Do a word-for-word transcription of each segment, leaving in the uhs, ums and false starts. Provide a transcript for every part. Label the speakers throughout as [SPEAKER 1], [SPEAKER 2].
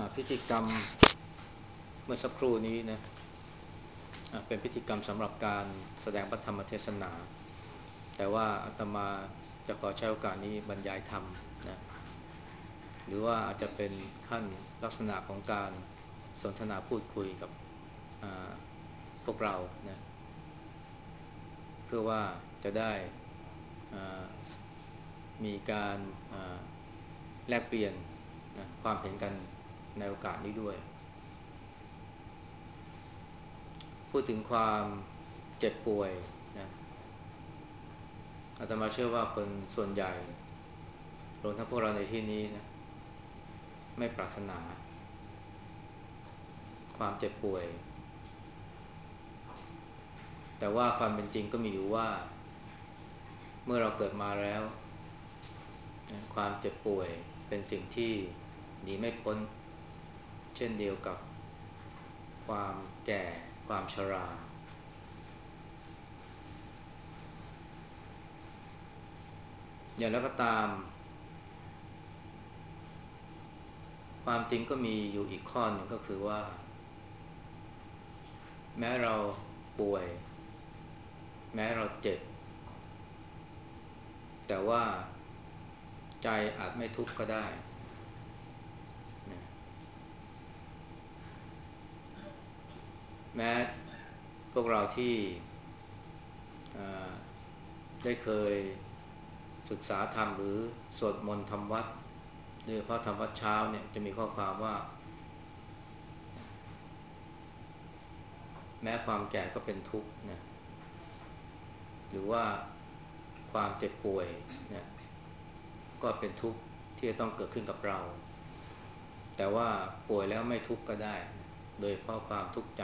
[SPEAKER 1] พิธีกรรมเมื่อสักครู่นี้นะเป็นพิธีกรรมสำหรับการแสดงพระธรรมเทศนาแต่ว่าอาตมาจะขอใช้โอกาสนี้บรรยายธรรมนะหรือว่าอาจจะเป็นขั้นลักษณะของการสนทนาพูดคุยกับพวกเรานะเพื่อว่าจะได้มีการแลกเปลี่ยนนะความเห็นกันในโอกาสนี้ด้วยพูดถึงความเจ็บป่วยนะอาตมาเชื่อว่าคนส่วนใหญ่รวมทั้งพวกเราในที่นี้นะไม่ปรารถนาความเจ็บป่วยแต่ว่าความเป็นจริงก็มีอยู่ว่าเมื่อเราเกิดมาแล้วนะความเจ็บป่วยเป็นสิ่งที่หนีไม่พ้นเช่นเดียวกับความแก่ความชราอย่างไรก็ตามความจริงก็มีอยู่อีกข้อหนึ่งก็คือว่าแม้เราป่วยแม้เราเจ็บแต่ว่าใจอาจไม่ทุกข์ก็ได้นะแม้พวกเราที่ได้เคยศึกษาธรรมหรือสวดมนต์ทำวัดโดยเฉพาะทำวัดเช้าเนี่ยจะมีข้อความว่าแม้ความแก่ก็เป็นทุกข์นะหรือว่าความเจ็บป่วยนะก็เป็นทุกข์ที่จะต้องเกิดขึ้นกับเราแต่ว่าป่วยแล้วไม่ทุกข์ก็ได้นะโดยเพราะความทุกข์ใจ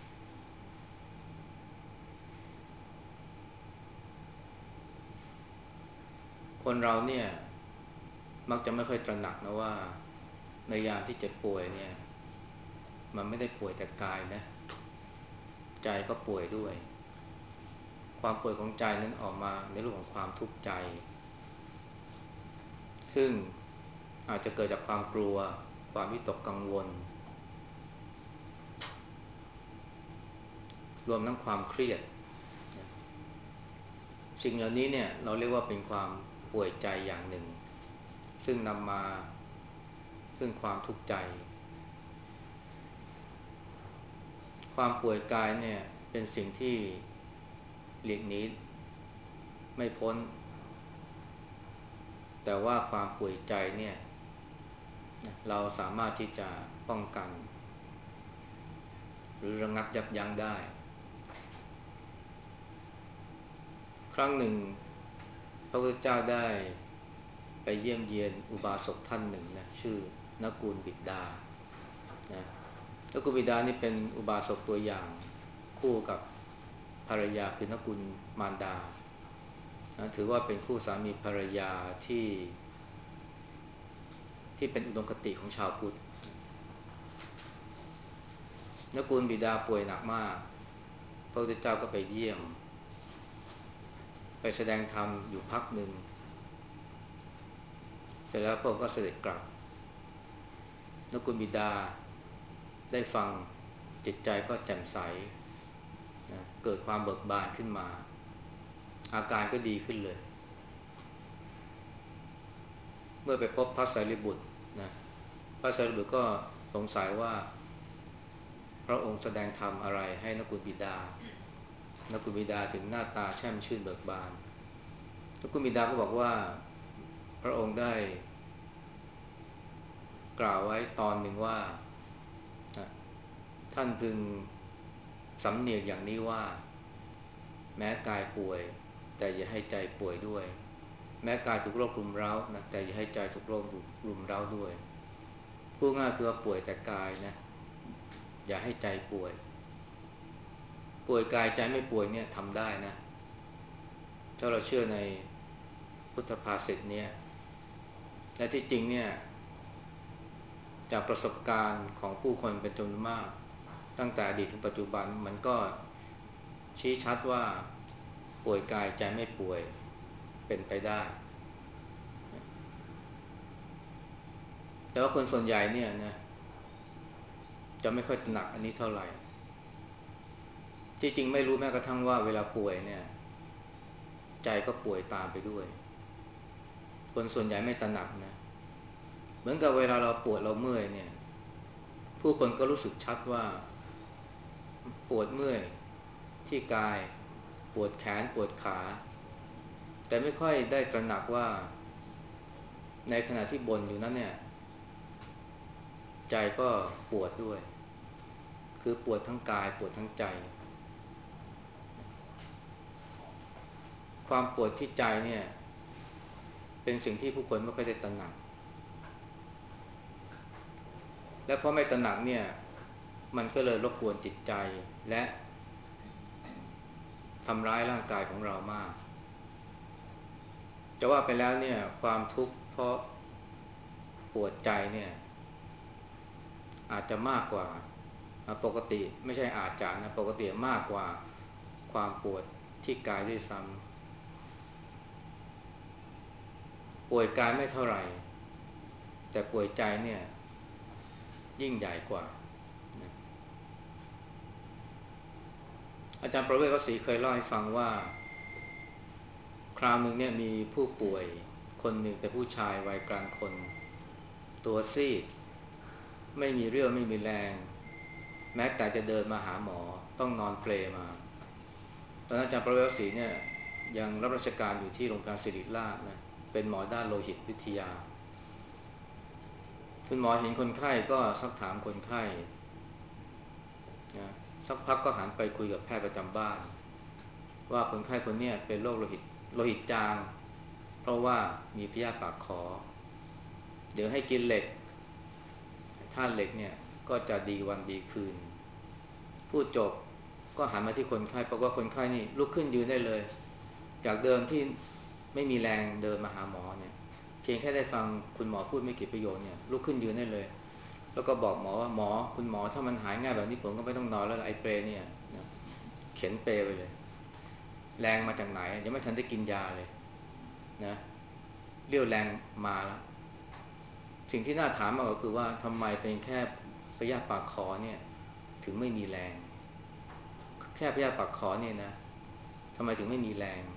[SPEAKER 1] คนเราเนี่ยมักจะไม่ค่อยตระหนักนะว่าในยามที่เจ็บป่วยเนี่ยมันไม่ได้ป่วยแต่กายนะใจก็ป่วยด้วยความป่วยของใจนั้นออกมาในรูปของความทุกข์ใจซึ่งอาจจะเกิดจากความกลัวความวิตกกังวลรวมทั้งความเครียดสิ่งเหล่านี้เนี่ยเราเรียกว่าเป็นความป่วยใจอย่างหนึ่งซึ่งนำมาซึ่งความทุกข์ใจความป่วยกายเนี่ยเป็นสิ่งที่หลีกหนีไม่พ้นแต่ว่าความป่วยใจเนี่ยเราสามารถที่จะป้องกันหรือระงับยับยั้งได้ครั้งหนึ่งพระพุทธเจ้าได้ไปเยี่ยมเยียนอุบาสกท่านหนึ่งนะชื่อนกูลบิดานะนกุลบิดานี่เป็นอุบาสกตัวอย่างคู่กับภรรยาคือนกุลมารดานะถือว่าเป็นคู่สามีภรรยาที่ที่เป็นอุดมคติของชาวพุทธนกุลบิดาป่วยหนักมากพระพุทธเจ้าก็ไปเยี่ยมไปแสดงธรรมอยู่พักหนึ่งเสร็จแล้วพระองค์ก็เสด็จกลับนกุลบิดาได้ฟังจิตใจก็แจ่มใสนะเกิดความเบิกบานขึ้นมาอาการก็ดีขึ้นเลยเมื่อไปพบพระสารีบุตรนะพระสารีบุตรก็สงสัยว่าพระองค์แสดงธรรมอะไรให้นกุลบิดานกุลบิดาถึงหน้าตาแช่มชื่นเบิกบานนกุลบิดาก็บอกว่าพระองค์ได้กล่าวไว้ตอนหนึ่งว่าท่านพึงสำเนียกอย่างนี้ว่าแม้กายป่วยแต่อย่าให้ใจป่วยด้วยแม้กายถูกโรครุมเร้านะแต่อย่าให้ใจถูกโรครุมเร้าด้วยพูดง่ายคือว่าป่วยแต่กายนะอย่าให้ใจป่วยป่วยกายใจไม่ป่วยเนี่ยทำได้นะถ้าเราเชื่อในพุทธภาษิตเนี่ยและที่จริงเนี่ยจากประสบการณ์ของผู้คนเป็นจำนวนมากตั้งแต่อดีตถึงปัจจุบันมันก็ชี้ชัดว่าป่วยกายใจไม่ป่วยเป็นไปได้แต่ว่าคนส่วนใหญ่เนี่ยนะจะไม่ค่อยตระหนักอันนี้เท่าไหร่ที่จริงไม่รู้แม้กระทั่งว่าเวลาป่วยเนี่ยใจก็ป่วยตามไปด้วยคนส่วนใหญ่ไม่ตระหนักนะเหมือนกับเวลาเราปวดเราเมื่อยเนี่ยผู้คนก็รู้สึกชัดว่าปวดเมื่อยที่กายปวดแขนปวดขาแต่ไม่ค่อยได้ตระหนักว่าในขณะที่บ่นอยู่นั้นเนี่ยใจก็ปวดด้วยคือปวดทั้งกายปวดทั้งใจความปวดที่ใจเนี่ยเป็นสิ่งที่ผู้คนไม่ค่อยได้ตระหนักและเพราะไม่ตระหนักเนี่ยมันก็เลยรบกวนจิตใจและทำร้ายร่างกายของเรามากจะว่าไปแล้วเนี่ยความทุกข์เพราะปวดใจเนี่ยอาจจะมากกว่าปกติไม่ใช่อาจจะนะปกติมากกว่าความปวดที่กายด้วยซ้ำป่วยกายไม่เท่าไหร่แต่ป่วยใจเนี่ยยิ่งใหญ่กว่าอาจารย์ประเวศวสีเคยเล่าให้ฟังว่าคราวหนึ่งเนี่ยมีผู้ป่วยคนหนึ่งเป็นผู้ชายวัยกลางคนตัวซีดไม่มีเรี่ยวไม่มีแรงแม้แต่จะเดินมาหาหมอต้องนอนเปลมาตอนนั้นอาจารย์ประเวศวสีเนี่ยยังรับราชการอยู่ที่โรงพยาบาลศิริราชนะเป็นหมอด้านโลหิตวิทยาคุณหมอเห็นคนไข้ก็ซักถามคนไข้นะสักพักก็หันไปคุยกับแพทย์ประจำบ้านว่าคนไข้คนนี้เป็นโรคโลหิตโลหิตจางเพราะว่ามีพยาธิปากขอเดี๋ยวให้กินเหล็กธาตุเหล็กเนี่ยก็จะดีวันดีคืนพูดจบก็หันมาที่คนไข้เพราะว่าคนไข้นี่ลุกขึ้นยืนได้เลยจากเดิมที่ไม่มีแรงเดินมาหาหมอเนี่ยเพียงแค่ได้ฟังคุณหมอพูดไม่กี่ประโยคเนี่ยลุกขึ้นยืนได้เลยแล้วก็บอกหมอว่าหมอคุณหมอถ้ามันหายง่ายแบบนี้ผมก็ไม่ต้องนอนแล้วไอ้เปรเนี่ยนะเข็นเปรไปเลยแรงมาจากไหนยังไม่ทันได้กินยาเลยนะเรี่ยวแรงมาแล้วสิ่งที่น่าถามมากก็คือว่าทำไมเป็นแค่พยาธิปากคอเนี่ยถึงไม่มีแรงแค่พยาธิปากคอเนี่ยนะทำไมถึงไม่มีแรง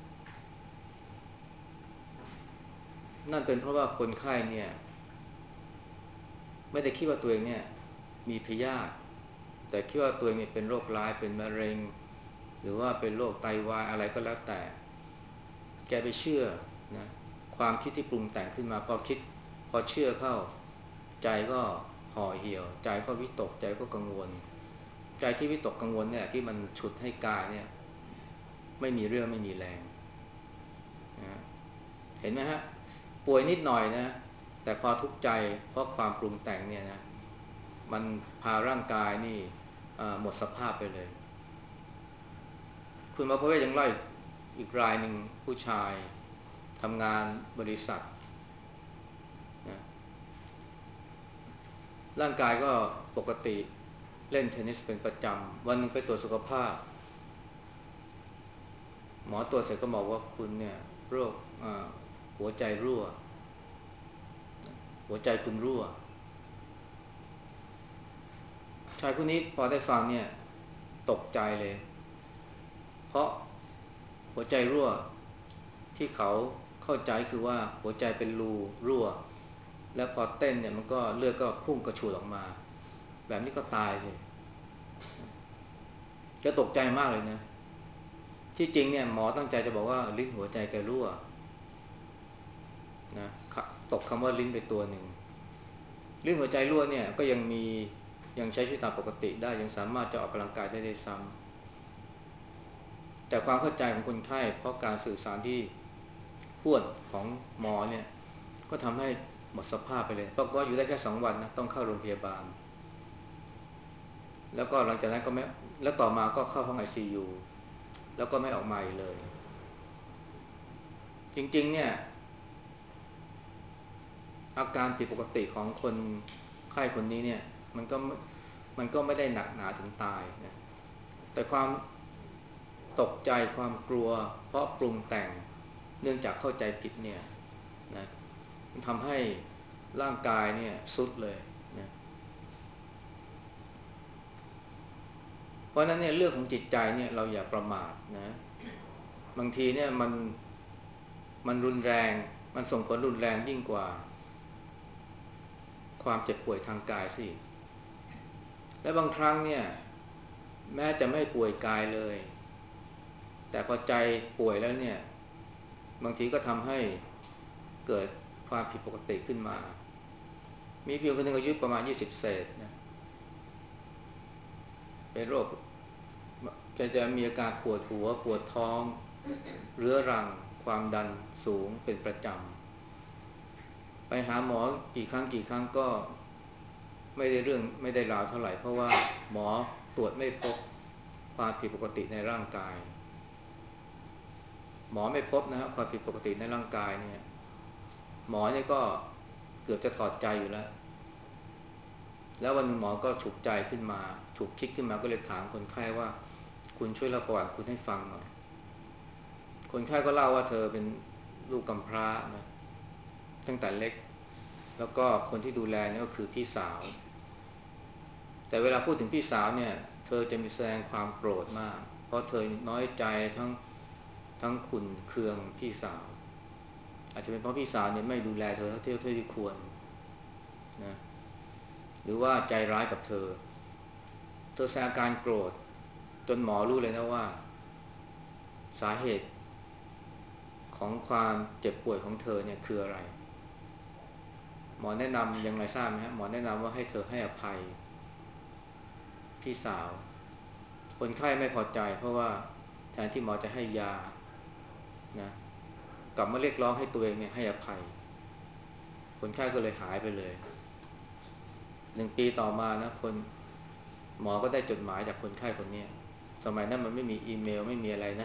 [SPEAKER 1] นั่นเป็นเพราะว่าคนไข้เนี่ยไม่ได้คิดว่าตัวเองเนี่ยมีพยาธิแต่คิดว่าตัวเองเนี่ยเป็นโรคร้ายเป็นมะเร็งหรือว่าเป็นโรคไตวายอะไรก็แล้วแต่แกไปเชื่อนะความคิดที่ปรุงแต่งขึ้นมาพอคิดพอเชื่อเข้าใจก็ห่อเหี่ยวใจก็วิตกใจก็กังวลใจที่วิตกกังวลเนี่ยที่มันฉุดให้กายเนี่ยไม่มีเรี่ยวไม่มีแรงนะเห็นไหมฮะป่วยนิดหน่อยนะแต่พอทุกข์ใจเพราะความปรุงแต่งเนี่ยนะมันพาร่างกายนี่หมดสภาพไปเลยคุณหมอประเวศยังเล่าอีกอีกรายหนึ่งผู้ชายทำงานบริษัทนะร่างกายก็ปกติเล่นเทนนิสเป็นประจำวันนึงไปตรวจสุขภาพหมอตรวจเสร็จก็บอกว่าคุณเนี่ยโรคหัวใจรั่วหัวใจคุณรั่วชายผู้นี้พอได้ฟังเนี่ยตกใจเลยเพราะหัวใจรั่วที่เขาเข้าใจคือว่าหัวใจเป็นรูรั่วแล้วพอเต้นเนี่ยมันก็เลือดก็พุ่งกระฉูดออกมาแบบนี้ก็ตายสิก็ตกใจมากเลยนะที่จริงเนี่ยหมอตั้งใจจะบอกว่าลิ้นหัวใจแกรั่วนะตกคำว่าลิ้นไปตัวหนึ่งลิ้นหัวใจรั่วเนี่ยก็ยังมียังใช้ชีวิตตามปกติได้ยังสามารถจะออกกำลังกายได้ได้ซ้ำแต่ความเข้าใจของคนไข้เพราะการสื่อสารที่ห้วนของหมอเนี่ยก็ทำให้หมดสภาพไปเลยปรากฏว่าอยู่ได้แค่สองวันนะต้องเข้าโรงพยาบาลแล้วก็หลังจากนั้นก็ไม่แล้วต่อมาก็เข้าห้อง ไอ ซี ยู แล้วก็ไม่ออกมาอีกเลยจริงๆเนี่ยอาการผิดปกติของคนไข้คนนี้เนี่ยมันก็มันก็ไม่ได้หนักหนาถึงตายนะแต่ความตกใจความกลัวเพราะปรุงแต่งเนื่องจากเข้าใจผิดเนี่ยนะมันทำให้ร่างกายเนี่ยทรุดเลยนะเพราะฉะนั้นเนี่ยเรื่องของจิตใจเนี่ยเราอย่าประมาทนะบางทีเนี่ยมันมันรุนแรงมันส่งผลรุนแรงยิ่งกว่าความเจ็บป่วยทางกายสิและบางครั้งเนี่ยแม้จะไม่ป่วยกายเลยแต่พอใจป่วยแล้วเนี่ยบางทีก็ทำให้เกิดความผิดปกติขึ้นมามีพี่คนหนึ่งอายุประมาณยี่สิบเศษนะเป็นโรคแกจะมีอาการปวดหัวปวดท้องเรื้อรังความดันสูงเป็นประจำไปหาหมอกี่ครั้งกี่ครั้งก็ไม่ได้เรื่องไม่ได้ราวเท่าไหร่เพราะว่าหมอตรวจไม่พบความผิดปกติในร่างกายหมอไม่พบนะครับความผิดปกติในร่างกายเนี่ยหมอเนี่ยก็เกือบจะถอดใจอยู่แล้วแล้ววันหนึ่งหมอก็ฉุกใจขึ้นมาฉุกคิดขึ้นมาก็เลยถามคนไข้ว่าคุณช่วยเล่าประวัติคุณให้ฟังหน่อยคนไข้ก็เล่าว่าเธอเป็นลูกกำพร้านะตั้งแต่เล็กแล้วก็คนที่ดูแลเนี่ยก็คือพี่สาวแต่เวลาพูดถึงพี่สาวเนี่ยเธอจะมีแสดงความโกรธมากเพราะเธอน้อยใจทั้งทั้งขุ่นเคืองพี่สาวอาจจะเป็นเพราะพี่สาวเนี่ยไม่ดูแลเธอเท่าที่ควรนะหรือว่าใจร้ายกับเธอเธอแสดงอาการโกรธจนหมอรู้เลยนะว่าสาเหตุของความเจ็บป่วยของเธอเนี่ยคืออะไรหมอแนะนำยังไงทราบไหมฮะหมอแนะนำว่าให้เธอให้อภัยพี่สาวคนไข้ไม่พอใจเพราะว่าแทนที่หมอจะให้ยานะกลับมาเรียกร้องให้ตัวเองเนี่ยให้อภัยคนไข้ก็เลยหายไปเลยหนึ่งปีต่อมานะคนหมอก็ได้จดหมายจากคนไข้คนนี้สมัยนั้นมันไม่มีอีเมลไม่มีอะไรนะ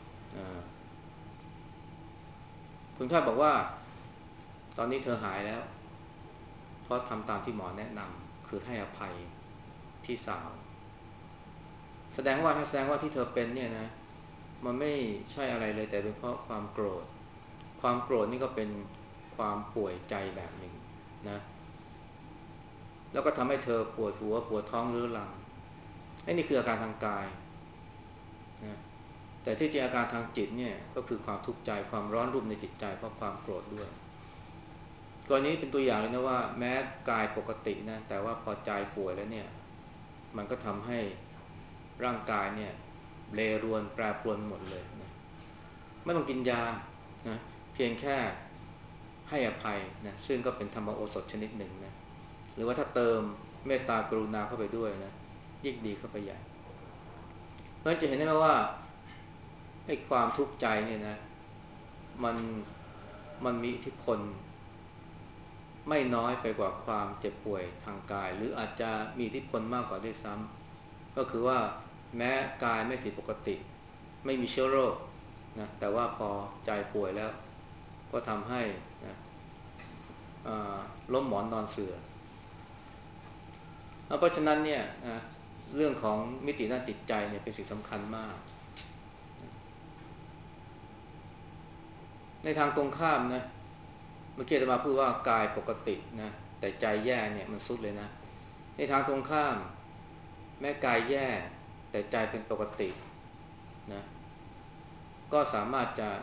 [SPEAKER 1] คนไข้บอกว่าตอนนี้เธอหายแล้วเพราะทำตามที่หมอแนะนำคือให้อภัยพี่สาวแสดงว่าถ้าแสดงว่าที่เธอเป็นเนี่ยนะมันไม่ใช่อะไรเลยแต่เป็นเพราะความโกรธความโกรธนี่ก็เป็นความป่วยใจแบบหนึ่งนะแล้วก็ทำให้เธอปวดหัวปวดท้องเรื้อรังไอ้นี่คืออาการทางกายนะแต่ที่จริงอาการทางจิตเนี่ยก็คือความทุกข์ใจความร้อนรุ่มในจิตใจเพราะความโกรธด้วยกรณีเป็นตัวอย่างเลยนะว่าแม้กายปกตินะแต่ว่าพอใจป่วยแล้วเนี่ยมันก็ทำให้ร่างกายเนี่ยเลรวนแปรปรวนหมดเลยนะไม่ต้องกินยานะเพียงแค่ให้อภัยนะซึ่งก็เป็นธรรมโอสถชนิดหนึ่งนะหรือว่าถ้าเติมเมตตากรุณาเข้าไปด้วยนะยิ่งดีเข้าไปใหญ่เพราะฉะนั้นจะเห็นได้ไหมว่าไอ้ความทุกข์ใจเนี่ยนะมันมันมีอิทธิพลไม่น้อยไปกว่าความเจ็บป่วยทางกายหรืออาจจะมีอิทธิพลมากกว่าด้วยซ้ำก็คือว่าแม้กายไม่ผิดปกติไม่มีเชื้อโรคนะแต่ว่าพอใจป่วยแล้วก็ทำให้นะล้มหมอนนอนเสื่อเพราะฉะนั้นเนี่ยนะเรื่องของมิติด้านจิตใจเนี่ยเป็นสิ่งสำคัญมากในทางตรงข้ามนะเมื่อกี้จะมาพูดว่ากายปกตินะแต่ใจแย่เนี่ยมันสุดเลยนะในทางตรงข้ามแม้กายแย่แต่ใจเป็นปกตินะก็สามารถจะ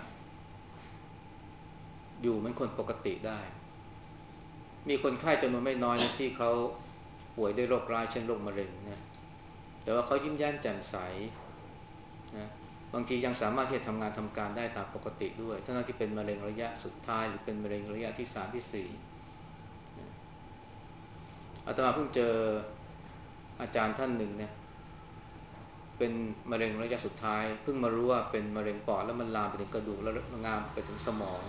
[SPEAKER 1] อยู่เหมือนคนปกติได้มีคนไข้จำนวนไม่น้อยนะที่เขาป่วยด้วยโรคร้ายเช่นโรคมะเร็งนะแต่ว่าเขายิ้มแย้มแจ่มใสนะบางทียังสามารถที่จะทำงานทำการได้ตามปกติด้วยทั้งที่เป็นมะเร็งระยะสุดท้ายหรือเป็นมะเร็งระยะที่สามที่สี่อาตมาเพิ่งเจออาจารย์ท่านหนึ่งเนี่ยเป็นมะเร็งระยะสุดท้ายเพิ่งมารู้ว่าเป็นมะเร็งปอดแล้วมันลามไปถึงกระดูกแล้วงามไปถึงสมอง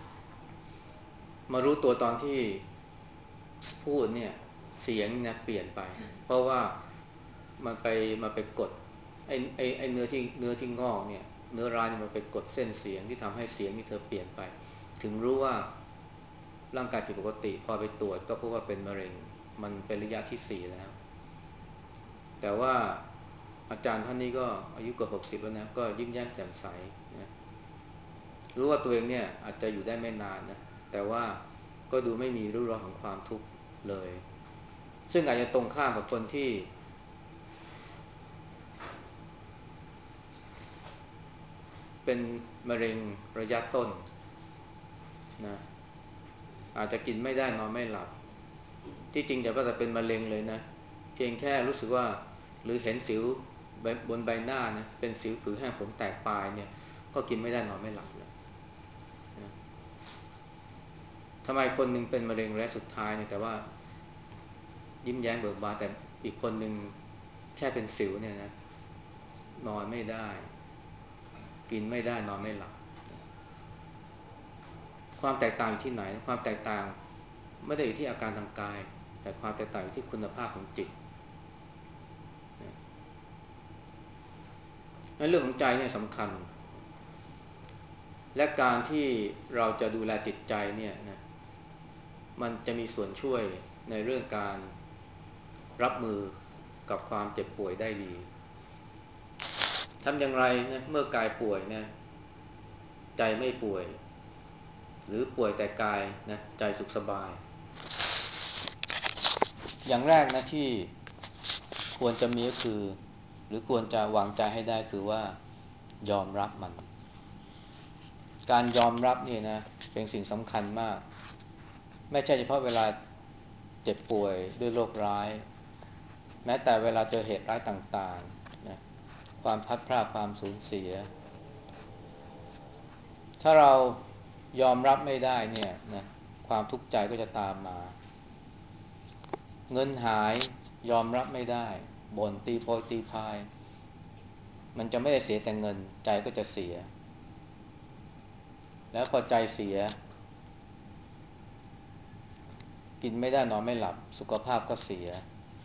[SPEAKER 1] มารู้ตัวตอนที่พูดเนี่ยเสียงเนี่ยเปลี่ยนไปเพราะว่ามันไปมันไปกดไอ้ไอ้ไอ้เนื้อที่เนื้อที่งอกเนี่ยเนื้อร้ายเนี่ยมันไปกดเส้นเสียงที่ทำให้เสียงที่เธอเปลี่ยนไปถึงรู้ว่าร่างกายผิดปกติพอไปตรวจก็พบว่าเป็นมะเร็งมันเป็นระยะที่สี่แล้วแต่ว่าอาจารย์ท่านนี้ก็อายุเกือบหกสิบแล้วนะก็ยิ้มแย้มแจ่มใสนะรู้ว่าตัวเองเนี่ยอาจจะอยู่ได้ไม่นานนะแต่ว่าก็ดูไม่มีร่องรอยของความทุกข์เลยซึ่งอาจจะตรงข้ามกับคนที่เป็นมะเร็งระยะต้นนะอาจจะกินไม่ได้นอนไม่หลับที่จริงอย่าว่าแต่เป็นมะเร็งเลยนะเพียงแค่รู้สึกว่าหรือเห็นสิวบนใบหน้านะเป็นสิวผิวแห้งผมแตกปลายเนี่ยก็กินไม่ได้นอนไม่หลับเลยนะทำไมคนหนึ่งเป็นมะเร็งระยะสุดท้ายเนี่ยแต่ว่ายิ้มแย้มเบิกบานแต่อีกคนหนึ่งแค่เป็นสิวเนี่ยนะนอนไม่ได้กินไม่ได้นอนไม่หลับความแตกต่างอยู่ที่ไหนความแตกต่างไม่ได้อยู่ที่อาการทางกายแต่ความแตกต่างอยู่ที่คุณภาพของจิตเรื่องของใจเนี่ยสำคัญและการที่เราจะดูแลจิตใจเนี่ยนะมันจะมีส่วนช่วยในเรื่องการรับมือกับความเจ็บป่วยได้ดีทำอย่างไรนะเมื่อกายป่วยนะใจไม่ป่วยหรือป่วยแต่กายนะใจสุขสบายอย่างแรกนะที่ควรจะมีก็คือหรือควรจะวางใจให้ได้คือว่ายอมรับมันการยอมรับนี่นะเป็นสิ่งสำคัญมากไม่ใช่เฉพาะเวลาเจ็บป่วยด้วยโรคร้ายแม้แต่เวลาเจอเหตุร้ายต่างๆนะความพลัดพรากความสูญเสียถ้าเรายอมรับไม่ได้เนี่ยนะความทุกข์ใจก็จะตามมาเงินหายยอมรับไม่ได้บ่นตีโพยตีพายมันจะไม่ได้เสียแต่เงินใจก็จะเสียแล้วพอใจเสียกินไม่ได้นอนไม่หลับสุขภาพก็เสีย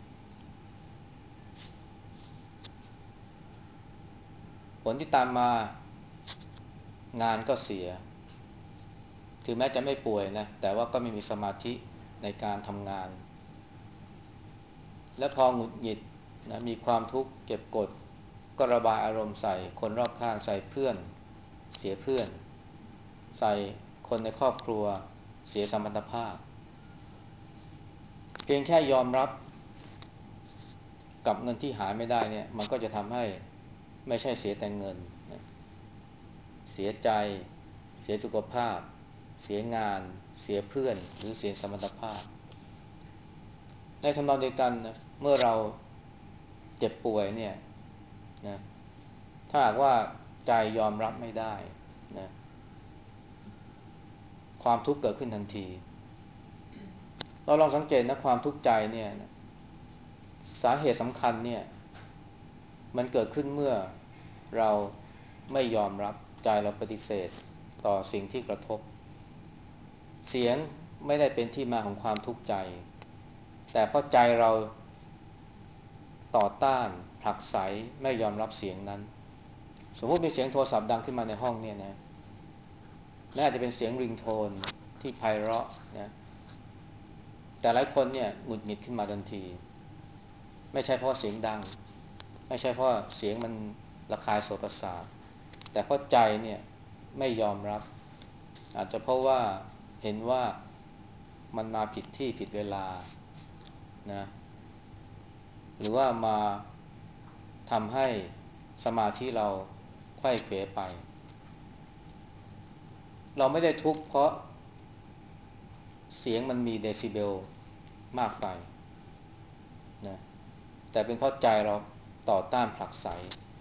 [SPEAKER 1] ผลที่ตามมางานก็เสียถึงแม้จะไม่ป่วยนะแต่ว่าก็ไม่มีสมาธิในการทำงานและพอหงุดหงิดนะมีความทุกข์เก็บกดก็ระบายอารมณ์ใส่คนรอบข้างใส่เพื่อนเสียเพื่อนใส่คนในครอบครัวเสียสมรรถภาพเพียงแค่ยอมรับกับเงินที่หาไม่ได้เนี่ยมันก็จะทำให้ไม่ใช่เสียแต่เงินนะเสียใจเสียสุขภาพเสียงานเสียเพื่อนหรือเสียสมรรถภาพในทำนองเดียวกันนะเมื่อเราเจ็บป่วยเนี่ยนะถ้าหากว่าใจยอมรับไม่ได้นะความทุกข์เกิดขึ้นทันทีเราลองสังเกตนะความทุกข์ใจเนี่ยนะสาเหตุสำคัญเนี่ยมันเกิดขึ้นเมื่อเราไม่ยอมรับใจเราปฏิเสธต่อสิ่งที่กระทบเสียงไม่ได้เป็นที่มาของความทุกข์ใจแต่เพราะใจเราต่อต้านผลักไสไม่ยอมรับเสียงนั้นสมมติมีเสียงโทรศัพท์ดังขึ้นมาในห้องเนี่ยนะและอาจจะเป็นเสียงริงโทนที่ไพเราะนะแต่หลายคนเนี่ยหงุดหงิดขึ้นมาทันทีไม่ใช่เพราะเสียงดังไม่ใช่เพราะเสียงมันระคายโสตประสาทแต่เพราะใจเนี่ยไม่ยอมรับอาจจะเพราะว่าเห็นว่ามันมาผิดที่ผิดเวลานะหรือว่ามาทำให้สมาธิเราไขว้เขวไปเราไม่ได้ทุกข์เพราะเสียงมันมีเดซิเบลมากไปนะแต่เป็นเพราะใจเราต่อต้านผลักไส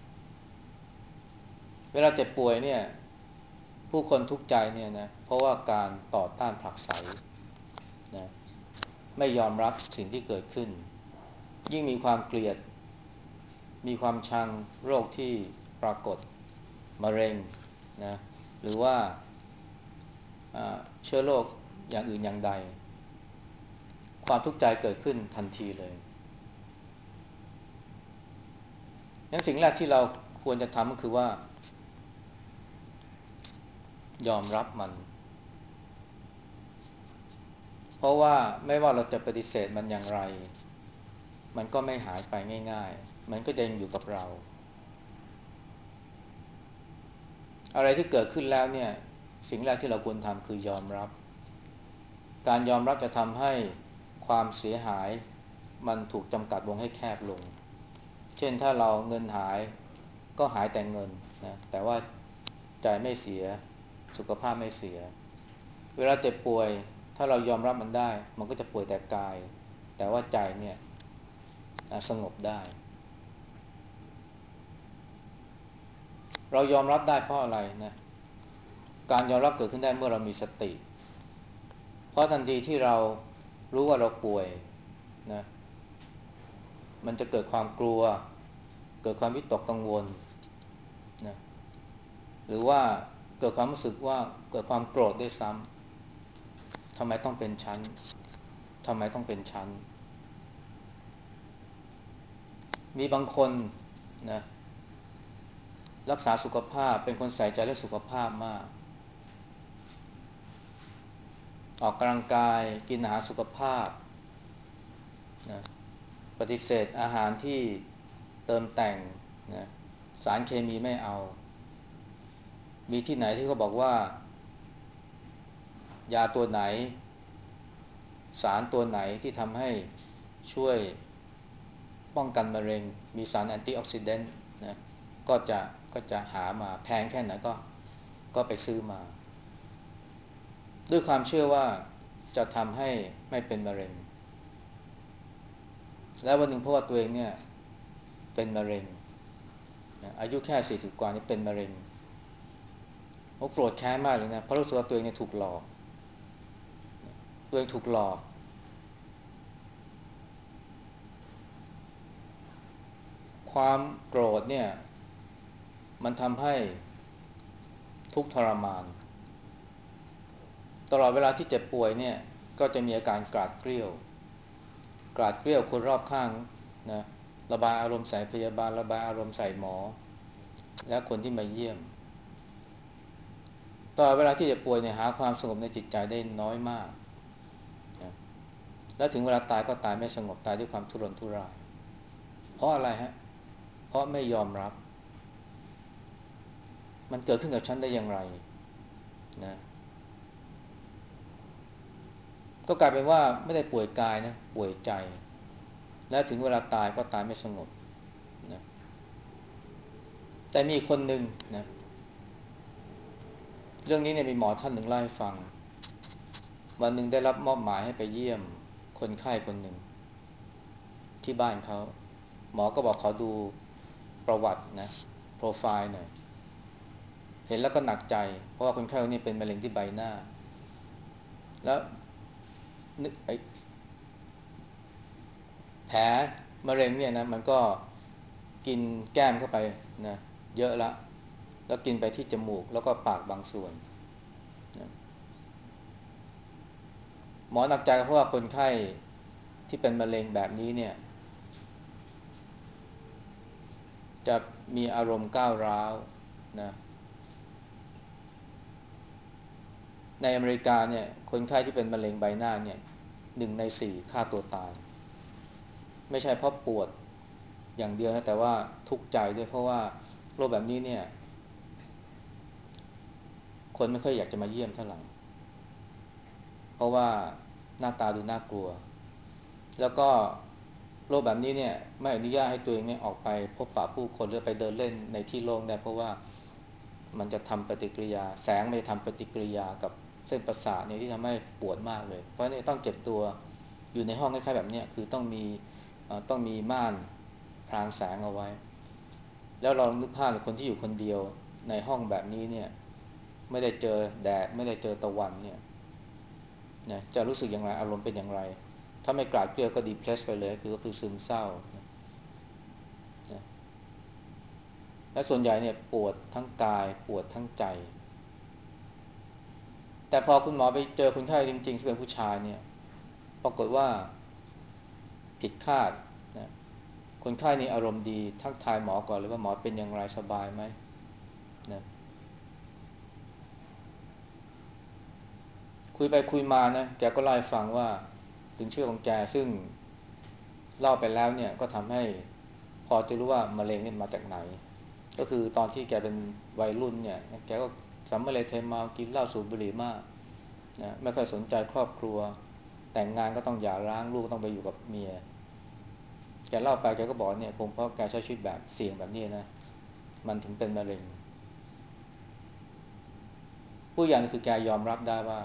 [SPEAKER 1] เวลาเจ็บป่วยเนี่ยผู้คนทุกข์ใจเนี่ยนะเพราะว่าการต่อต้านผลักไสนะไม่ยอมรับสิ่งที่เกิดขึ้นยิ่งมีความเกลียดมีความชังโรคที่ปรากฏมะเร็งนะหรือว่าเชื้อโรคอย่างอื่นอย่างใดความทุกข์ใจเกิดขึ้นทันทีเลยงั้นสิ่งแรกที่เราควรจะทำก็คือว่ายอมรับมันเพราะว่าไม่ว่าเราจะปฏิเสธมันอย่างไรมันก็ไม่หายไปง่ายๆมันก็จะยังอยู่กับเราอะไรที่เกิดขึ้นแล้วเนี่ยสิ่งแรกที่เราควรทำคือยอมรับการยอมรับจะทำให้ความเสียหายมันถูกจำกัดวงให้แคบลงเช่นถ้าเราเงินหายก็หายแต่เงินนะแต่ว่าใจไม่เสียสุขภาพไม่เสียเวลาเจ็บป่วยถ้าเรายอมรับมันได้มันก็จะป่วยแต่กายแต่ว่าใจเนี่ยสงบได้เรายอมรับได้เพราะอะไรนะการยอมรับเกิดขึ้นได้เมื่อเรามีสติเพราะทันทีที่เรารู้ว่าเราป่วยนะมันจะเกิดความกลัวเกิดความวิตกกังวลนะหรือว่าเกิดความรู้สึกว่าเกิดความโกรธด้วยซ้ำทำไมต้องเป็นฉันทำไมต้องเป็นฉันมีบางคนนะรักษาสุขภาพเป็นคนใส่ใจเรื่องสุขภาพมากออกกำลังกายกินอาหารสุขภาพนะปฏิเสธอาหารที่เติมแต่งนะสารเคมีไม่เอามีที่ไหนที่เขาบอกว่ายาตัวไหนสารตัวไหนที่ทำให้ช่วยป้องกันมะเร็งมีสารแอนตี้ออกซิเดนต์นะก็จะก็จะหามาแพงแค่ไหนก็ก็ไปซื้อมาด้วยความเชื่อว่าจะทำให้ไม่เป็นมะเร็งแล้ววันหนึ่งเพราะว่าตัวเองเนี่ยเป็นมะเร็งนะอายุแค่สี่สิบกว่านี่เป็นมะเร็งเขาโกรธแค้นมากเลยนะเพราะรู้สึกว่าตัวเองเนี่ยถูกหลอกตัวเองถูกหลอกความโกรธเนี่ยมันทำให้ทุกข์ทรมานตลอดเวลาที่เจ็บป่วยเนี่ยก็จะมีอาการกราดเกรี้ยวกราดเกรี้ยวคนรอบข้างนะระบายอารมณ์ใส่พยาบาลระบายอารมณ์ใส่หมอและคนที่มาเยี่ยมตลอดเวลาที่เจ็บป่วยเนี่ยหาความสงบในจิตใจได้น้อยมากนะและถึงเวลาตายก็ตายไม่สงบตายด้วยความทุรนทุรายเพราะอะไรฮะเพราะไม่ยอมรับมันเกิดขึ้นกับฉันได้อย่างไรนะก็กลายเป็นว่าไม่ได้ป่วยกายนะป่วยใจและถึงเวลาตายก็ตายไม่สงบนะแต่มีคนหนึ่งนะเรื่องนี้เนี่ยมีหมอท่านหนึ่งเล่าให้ฟังวันหนึ่งได้รับมอบหมายให้ไปเยี่ยมคนไข้คนหนึ่งที่บ้านเขาหมอก็บอกขอดูประวัตินะโปรไฟล์หน่อยเห็นแล้วก็หนักใจเพราะว่าคนไข้คนนี้เป็นมะเร็งที่ใบหน้าแล้วนึกไอ้แผลมะเร็งเนี่ยนะมันก็กินแก้มเข้าไปนะเยอะละแล้วกินไปที่จมูกแล้วก็ปากบางส่วนนะหมอหนักใจเพราะว่าคนไข้ที่เป็นมะเร็งแบบนี้เนี่ยจะมีอารมณ์ก้าวร้าวนะในอเมริกาเนี่ยคนไข้ที่เป็นมะเร็งใบหน้าเนี่ยหนึ่งในสี่ฆ่าตัวตายไม่ใช่เพราะปวดอย่างเดียวนะแต่ว่าทุกข์ใจด้วยเพราะว่าโรคแบบนี้เนี่ยคนไม่ค่อยอยากจะมาเยี่ยมเท่าไหร่เพราะว่าหน้าตาดูน่ากลัวแล้วก็โรคแบบนี้เนี่ยไม่อนุญาตให้ตัวเองเนี่ยออกไปพบปะผู้คนหรือไปเดินเล่นในที่โล่งได้เพราะว่ามันจะทำปฏิกิริยาแสงมันจะทำปฏิกิริยากับเส้นประสาทเนี่ยที่ทำให้ปวดมากเลยเพราะนี่ต้องเก็บตัวอยู่ในห้องคล้ายๆแบบนี้คือต้องมีต้องมีม่านพรางแสงเอาไว้แล้วลองนึกภาพคนที่อยู่คนเดียวในห้องแบบนี้เนี่ยไม่ได้เจอแดดไม่ได้เจอตะวันเนี่ยนะจะรู้สึกอย่างไรอารมณ์เป็นอย่างไรถ้าไม่กราดเกลียวก็ดีเพรสไปเลยคือก็คือซึมเศร้านะนะและส่วนใหญ่เนี่ยปวดทั้งกายปวดทั้งใจแต่พอคุณหมอไปเจอคนไข้จริงๆที่เป็นผู้ชายเนี่ยปรากฏว่าผิดคาดนะคนไข้นี่อารมณ์ดีทักทายหมอก่อนเลยว่าหมอเป็นอย่างไรสบายไหมนะคุยไปคุยมานะแกก็เล่าให้ฟังว่าถึงเชื่อของแกซึ่งเล่าไปแล้วเนี่ยก็ทำให้พอจะรู้ว่ามะเร็งนี่มาจากไหนก็คือตอนที่แกเป็นวัยรุ่นเนี่ยแกก็สัมมาเลเทเมากินเหล้าสูบบุหรี่มากนะไม่ค่อยสนใจครอบครัวแต่งงานก็ต้องหย่าร้างลูกก็ต้องไปอยู่กับเมียแกเล่าไปแกก็บอกเนี่ยคงเพราะแกใช้ชีวิตแบบเสี่ยงแบบนี้นะมันถึงเป็นมะเร็งผู้อย่างคือแกยอมรับได้ว่า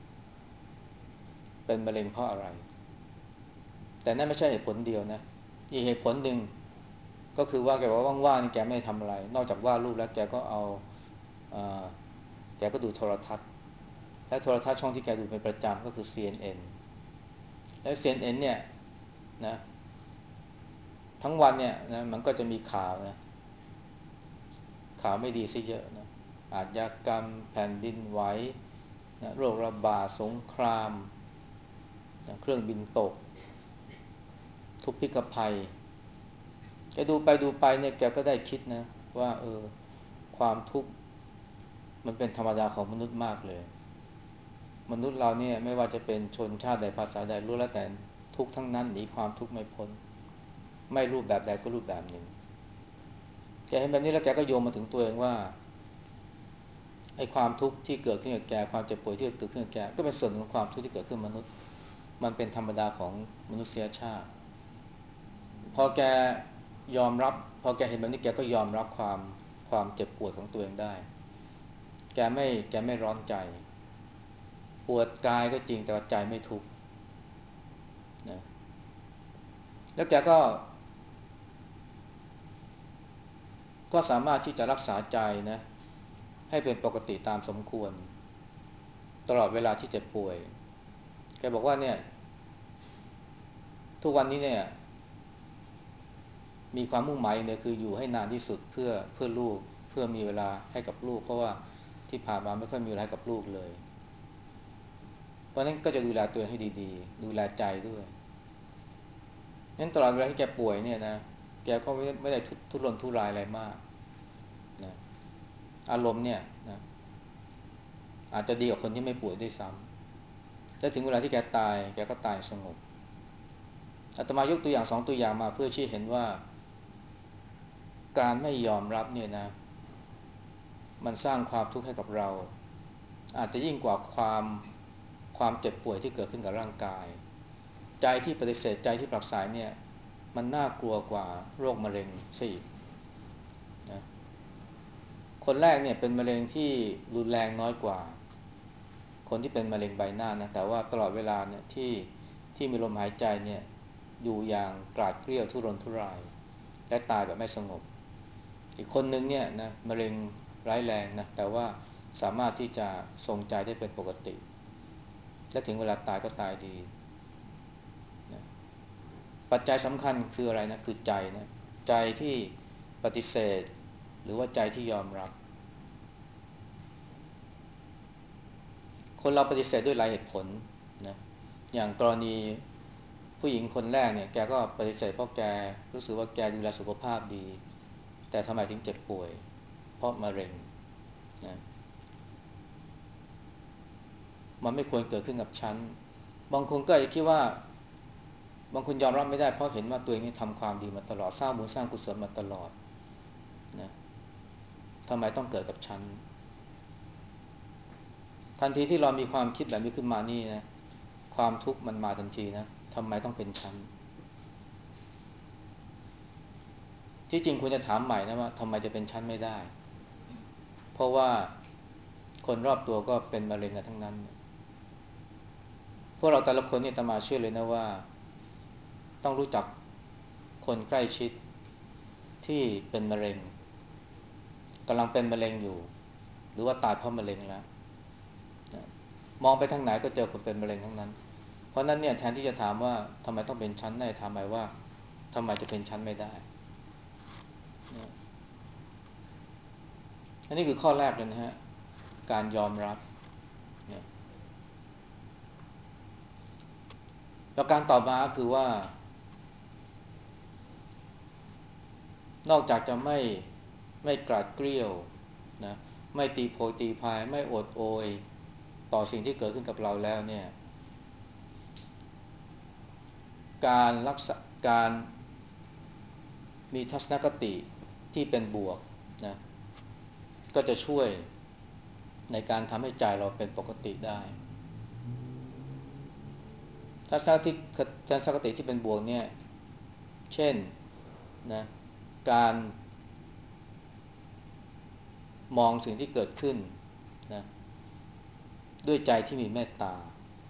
[SPEAKER 1] เป็นมะเร็งเพราะอะไรแต่นั่นไม่ใช่เหตุผลเดียวนะอีกเหตุผลหนึ่งก็คือว่าแกบอกว่าว่างๆนี่แกไม่ทำอะไรนอกจากวาดรูปแล้วแกก็เอาเอ่อแกก็ดูโทรทัศน์และโทรทัศน์ช่องที่แกดูเป็นประจำก็คือ ซี เอ็น เอ็น แล้ว ซี เอ็น เอ็น เนี่ยนะทั้งวันเนี่ยนะมันก็จะมีข่าวนะข่าวไม่ดีซะเยอะนะอาชญากรรมแผ่นดินไหวนะโรคระบาดสงครามนะเครื่องบินตกทุพพิฆภัยแกดูไปดูไปเนี่ยแกก็ได้คิดนะว่าเออความทุกข์มันเป็นธรรมดาของมนุษย์มากเลยมนุษย์เราเนี่ยไม่ว่าจะเป็นชนชาติใดภาษาใดรู้แล้วแต่ทุกข์ทั้งนั้นหนีความทุกข์ไม่พ้นไม่รูปแบบใดก็รูปแบบหนึ่งแกเห็นแบบนี้แล้วแกก็โยงมาถึงตัวเองว่าไอ้ความทุกข์ที่เกิดขึ้นกับแกความเจ็บป่วยที่เกิดขึ้นกับแกก็เป็นส่วนหนึ่งของความทุกข์ที่เกิดขึ้นมนุษย์มันเป็นธรรมดาของมนุษยชาติพอแกยอมรับพอแกเห็นแบบนี้แกก็ยอมรับความความเจ็บปวดของตัวเองได้แกไม่แกไม่ร้อนใจปวดกายก็จริงแต่ว่าใจไม่ทุกข์นะแล้วแกก็ก็สามารถที่จะรักษาใจนะให้เป็นปกติตามสมควรตลอดเวลาที่เจ็บป่วยแกบอกว่าเนี่ยทุกวันนี้เนี่ยมีความมุ่งหมายเนี่ยคืออยู่ให้นานที่สุดเพื่อเพื่อลูกเพื่อมีเวลาให้กับลูกเพราะว่าที่ผ่านมาไม่ค่อยมีเวลาให้กับลูกเลยเพราะนั้นก็จะดูแลตัวเองให้ดีๆดูแลใจด้วยนั้นตลอดเวลาที่แกป่วยเนี่ยนะแกก็ไม่ไม่ได้ทุรนทุรายอะไรมากนะอารมณ์เนี่ยนะอาจจะดีกว่าคนที่ไม่ป่วยด้วยซ้ำและถึงเวลาที่แกตายแกก็ตายสงบอาตมายกตัวอย่างสองตัวอย่างมาเพื่อชี้เห็นว่าการไม่ยอมรับเนี่ยนะมันสร้างความทุกข์ให้กับเราอาจจะยิ่งกว่าความความเจ็บป่วยที่เกิดขึ้นกับร่างกายใจที่ปฏิเสธใจที่ปรักษายเนี่ยมันน่ากลัวกว่าโรคมะเร็งซะอีกนะคนแรกเนี่ยเป็นมะเร็งที่รุนแรงน้อยกว่าคนที่เป็นมะเร็งใบหน้านะแต่ว่าตลอดเวลาเนี่ยที่ที่มีลมหายใจเนี่ยอยู่อย่างกราดเกรี้ยวทุรนทุรายและตายแบบไม่สงบอีกคนนึงเนี่ยนะมะเร็งร้ายแรงนะแต่ว่าสามารถที่จะทรงใจได้เป็นปกติและถึงเวลาตายก็ตายดีนะปัจจัยสำคัญคืออะไรนะคือใจนะใจที่ปฏิเสธหรือว่าใจที่ยอมรับคนเราปฏิเสธด้วยหลายเหตุผลนะอย่างกรณีผู้หญิงคนแรกเนี่ยแกก็ปฏิเสธเพราะแกรู้สึกว่าแกดูแลสุขภาพดีแต่ทำไมถึงเจ็บป่วยเพราะมะเร็งนะมันไม่ควรเกิดขึ้นกับฉันบางคนก็อาจจะคิดว่าบางคนยอมรับไม่ได้เพราะเห็นว่าตัวเองนี่ทำความดีมาตลอดสร้างบุญสร้างกุศลมาตลอดนะทำไมต้องเกิดกับฉันทันทีที่เรามีความคิดแบบนี้ขึ้นมานี่นะความทุกข์มันมาทันทีนะทำไมต้องเป็นฉันที่จริงควรจะถามใหม่นะว่าทำไมจะเป็นฉันไม่ได้เพราะว่าคนรอบตัวก็เป็นมะเร็งกันทั้งนั้นพวกเราแต่ละคนเนี่ยอาตมาเชื่อเลยนะว่าต้องรู้จักคนใกล้ชิดที่เป็นมะเร็งกำลังเป็นมะเร็งอยู่หรือว่าตายเพราะมะเร็งแล้วมองไปทางไหนก็เจอคนเป็นมะเร็งทั้งนั้นเพราะนั้นเนี่ยแทนที่จะถามว่าทำไมต้องเป็นชั้นได้ถามหมายว่าทำไมจะเป็นชั้นไม่ได้อันนี้คือข้อแรกเลยนะฮะการยอมรับเนี่ยแล้วการต่อมาคือว่านอกจากจะไม่ไม่กราดเกรี้ยวนะไม่ตีโพยตีพายไม่อดโอยต่อสิ่งที่เกิดขึ้นกับเราแล้วเนี่ยการรักษาการมีทัศนคติที่เป็นบวกนะก็จะช่วยในการทำให้ใจเราเป็นปกติได้ทัศนคติทัศนคติที่เป็นบวกเนี่ยเช่นนะการมองสิ่งที่เกิดขึ้นนะด้วยใจที่มีเมตตา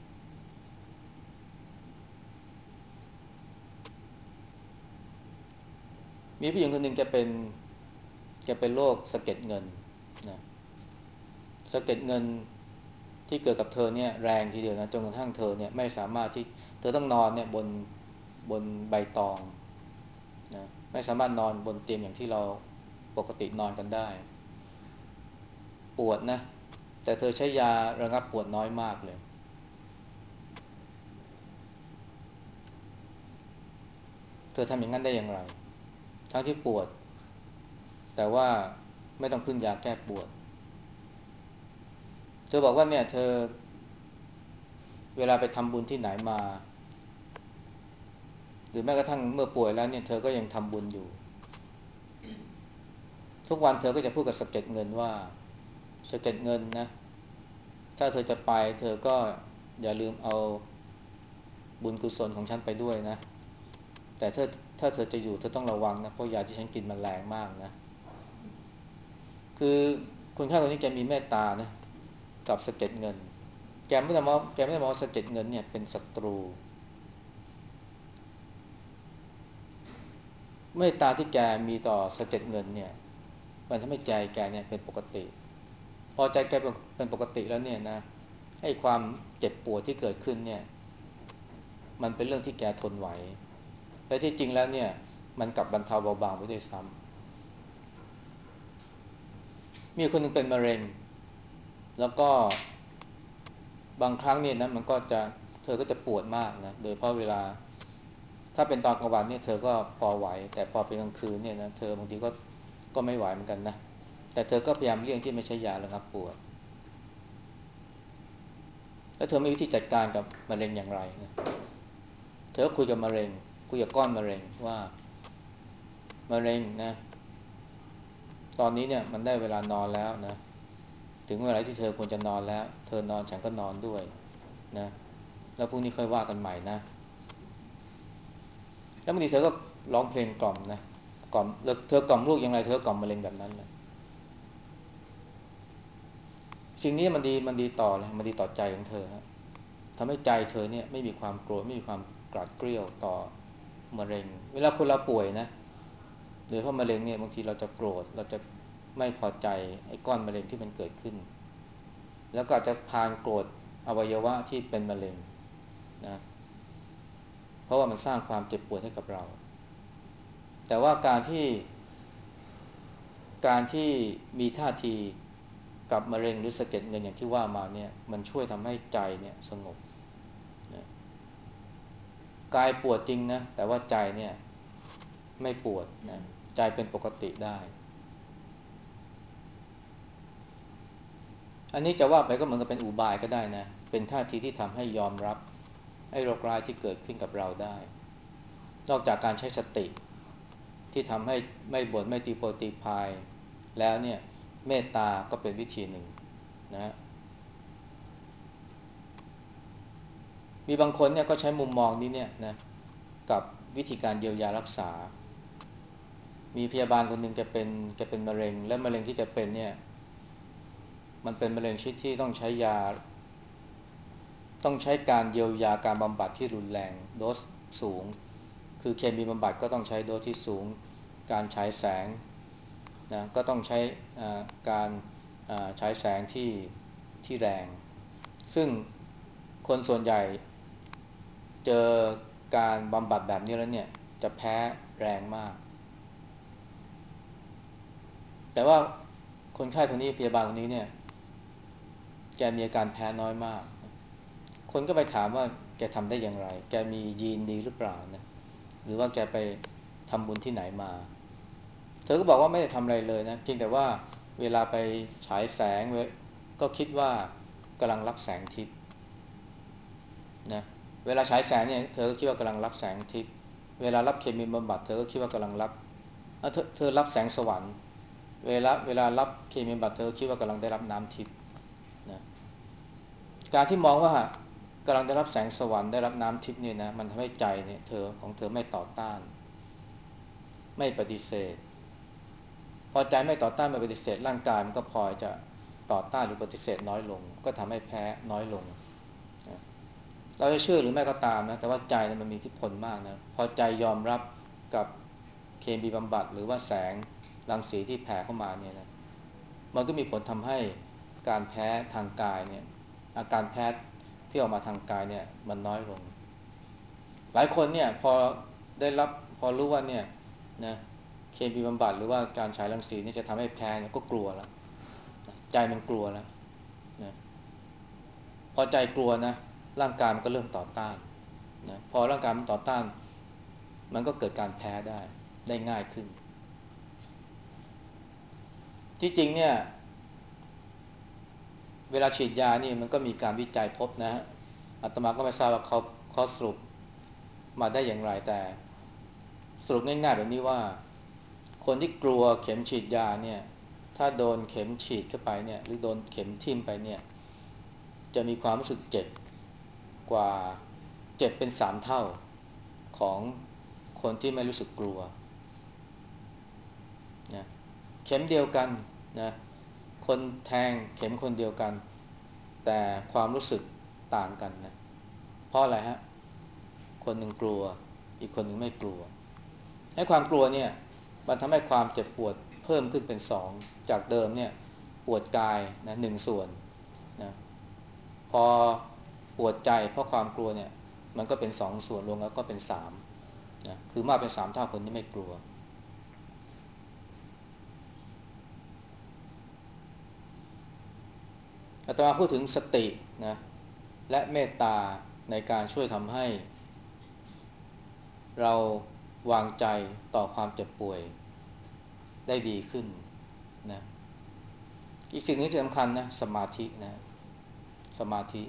[SPEAKER 1] มีผู้หญิงคนหนึ่งแกเป็นแกเป็นโรคสะเก็ดเงินนะสะเก็ดเงินที่เกิดกับเธอเนี่ยแรงทีเดียวนะจนกระทั่งเธอเนี่ยไม่สามารถที่เธอต้องนอนเนี่ยบนบนใบตองนะไม่สามารถนอนบนเตียงอย่างที่เราปกตินอนกันได้ปวดนะแต่เธอใช้ยาระงับปวดน้อยมากเลยเธอทำอย่างนั้นได้อย่างไรทั้งที่ปวดแต่ว่าไม่ต้องพึ่งยาแก้ปวดเธอบอกว่าเนี่ยเธอเวลาไปทำบุญที่ไหนมาหรือแม้กระทั่งเมื่อป่วยแล้วเนี่ยเธอก็ยังทำบุญอยู่ทุกวันเธอก็จะพูดกับสะเก็ดเงินว่าสะเก็ดเงินนะถ้าเธอจะไปเธอก็อย่าลืมเอาบุญกุศลของฉันไปด้วยนะแต่ถ้าถ้าเธอจะอยู่เธอต้องระวังนะเพราะยาที่ฉันกินมันแรงมากนะคือคนไข้คนนี้แกมีเมตตานะกับสะเก็ดเงินแกไม่ได้มองแกไม่ได้มองสะเก็ดเงินเนี่ยเป็นศัตรูเมตตาที่แกมีต่อสะเก็ดเงินเนี่ยมันทำให้ใจแกเนี่ยเป็นปกติพอใจแกเป็นปกติแล้วเนี่ยนะให้ความเจ็บปวดที่เกิดขึ้นเนี่ยมันเป็นเรื่องที่แกทนไหวและที่จริงแล้วเนี่ยมันกลับบรรเทาเบาบางไปด้วยซ้ำมีคนหนึงเป็นมะเร็งแล้วก็บางครั้งเนี่ยนะมันก็จะเธอก็จะปวดมากนะโดยเพราะเวลาถ้าเป็นตอนกลางวันเนี่ยเธอก็พอไหวแต่พอเป็นกลางคืนเนี่ยนะเธอบางทีก็ก็ไม่ไหวเหมือนกันนะแต่เธอก็พยายามเลี่ยงที่ไม่ใช้ยาระงับปวดแล้วเธอมีวิธีจัดการกับมะเร็งอย่างไรนะเธอก็คุยกับมะเร็งคุยกับก้อนมะเร็งว่ามะเร็งนะตอนนี้เนี่ยมันได้เวลานอนแล้วนะถึงเวลาที่เธอควรจะนอนแล้วเธอนอนฉันก็นอนด้วยนะแล้วพรุ่งนี้ค่อยว่ากันใหม่นะแล้วบางทีเธอก็ร้องเพลงกล่อมนะกล่อมแล้วเธอกล่อมลูกอย่างไรเธอกล่อมมะเร็งแบบนั้นเลยสิ่งนี้มันดีมันดีต่อเลยมันดีต่อใจของเธอฮะทำให้ใจเธอเนี่ยไม่มีความโกรธไม่มีความกลัดเกลียวต่อมะเร็งเวลาคนเราป่วยนะโดยเพราะมะเร็งเนี่ยบางทีเราจะโกรธเราจะไม่พอใจไอ้ก้อนมะเร็งที่มันเกิดขึ้นแล้วก็อาจจะพานโกรธอวัยวะที่เป็นมะเร็งนะเพราะว่ามันสร้างความเจ็บปวดให้กับเราแต่ว่าการที่การที่มีท่าทีกับมะเร็งหรือสะเก็ดเงินอย่างที่ว่ามาเนี่ยมันช่วยทำให้ใจเนี่ยสงบนะกายปวดจริงนะแต่ว่าใจเนี่ยไม่ปวดนะใจเป็นปกติได้อันนี้จะว่าไปก็เหมือนกับเป็นอุบายก็ได้นะเป็นท่าทีที่ทำให้ยอมรับไอ้โรคร้ายที่เกิดขึ้นกับเราได้นอกจากการใช้สติที่ทำให้ไม่บ่นไม่ตีโพยตีพายแล้วเนี่ยเมตตาก็เป็นวิธีหนึ่งนะมีบางคนเนี่ยก็ใช้มุมมองนี้เนี่ยนะกับวิธีการเยียวยารักษามีพยาบาลคนหนึ่งแกเป็นแกเป็นมะเร็งและมะเร็งที่แกเป็นเนี่ยมันเป็นมะเร็งชนิดที่ต้องใช้ยาต้องใช้การเยียวยาการบำบัดที่รุนแรงโดสสูงคือเคมีบำบัดก็ต้องใช้โดสที่สูงการฉายแสงนะก็ต้องใช้การฉายแสงที่ที่แรงซึ่งคนส่วนใหญ่เจอการบำบัดแบบนี้แล้วเนี่ยจะแพ้แรงมากแต่ว่าคนไข้คนนี้พยาบาลคนนี้เนี่ยแกมีอาการแพ้น้อยมากคนก็ไปถามว่าแกทำได้อย่างไรแกมียีนดีหรือเปล่านะหรือว่าแกไปทำบุญที่ไหนมาเธอก็บอกว่าไม่ได้ทำอะไรเลยนะเพียงแต่ว่าเวลาไปฉายแสงก็คิดว่ากำลังรับแสงทิพย์นะเวลาฉายแสงเนี่ยเธอก็คิดว่ากำลังรับแสงทิพย์เวลารับเคมีบำบัดเธอก็คิดว่ากำลังรับเธอเธอรับแสงสวรรค์เวลาเวลารับเคมีบำบัดเธอคิดว่ากำลังได้รับน้ำทิพย์นะการที่มองว่ากำลังได้รับแสงสวรรค์ได้รับน้ำทิพย์เนี่ยนะมันทำให้ใจเนี่ยเธอของเธอไม่ต่อต้านไม่ปฏิเสธพอใจไม่ต่อต้านไม่ปฏิเสธร่างกายมันก็พลอยจะต่อต้านหรือปฏิเสธน้อยลงก็ทำให้แพ้น้อยลงนะเราจะเชื่อหรือไม่ก็ตามนะแต่ว่าใจเนี่ยมันมีอิทธิพลมากนะพอใจยอมรับกับเคมีบำบัดหรือว่าแสงรังสีที่แผ่เข้ามาเนี่ยนะมันก็มีผลทำให้การแพ้ทางกายเนี่ยอาการแพ้ที่ออกมาทางกายเนี่ยมันน้อยลงหลายคนเนี่ยพอได้รับพอรู้ว่าเนี่ยนะเคมีบำบัดหรือว่าการฉายรังสีนี่จะทำให้แพ้เนี่ยก็กลัวแล้วใจมันกลัวแล้วนะพอใจกลัวนะร่างกายมันก็เริ่มต่อต้านนะพอร่างกายมันต่อต้านมันก็เกิดการแพ้ได้ได้ง่ายขึ้นที่จริงเนี่ยเวลาฉีดยานี่มันก็มีการวิจัยพบนะฮะอาตมาก็ไม่ทราบว่าเขาเขาสรุปมาได้อย่างไรแต่สรุปง่ายๆแบบนี้ว่าคนที่กลัวเข็มฉีดยาเนี่ยถ้าโดนเข็มฉีดเข้าไปเนี่ยหรือโดนเข็มทิ่มไปเนี่ยจะมีความรู้สึกเจ็บกว่าเจ็บเป็นสามเท่าของคนที่ไม่รู้สึกกลัวนะเข็มเดียวกันนะคนแทงเข็มคนเดียวกันแต่ความรู้สึกต่างกันนะเพราะอะไรฮะคนหนึ่งกลัวอีกคนหนึ่งไม่กลัวให้ความกลัวเนี่ยมันทำให้ความเจ็บปวดเพิ่มขึ้นเป็นสองจากเดิมเนี่ยปวดกายนะหนึ่งส่วนนะพอปวดใจเพราะความกลัวเนี่ยมันก็เป็นสองส่วนรวมแล้วก็เป็นสามนะคือมากเป็นสามเท่าคนที่ไม่กลัวอาตมาพูดถึงสตินะและเมตตาในการช่วยทำให้เราวางใจต่อความเจ็บป่วยได้ดีขึ้นนะอีกสิ่งหนึงที่สำคัญนะสมาธินะสมาธิ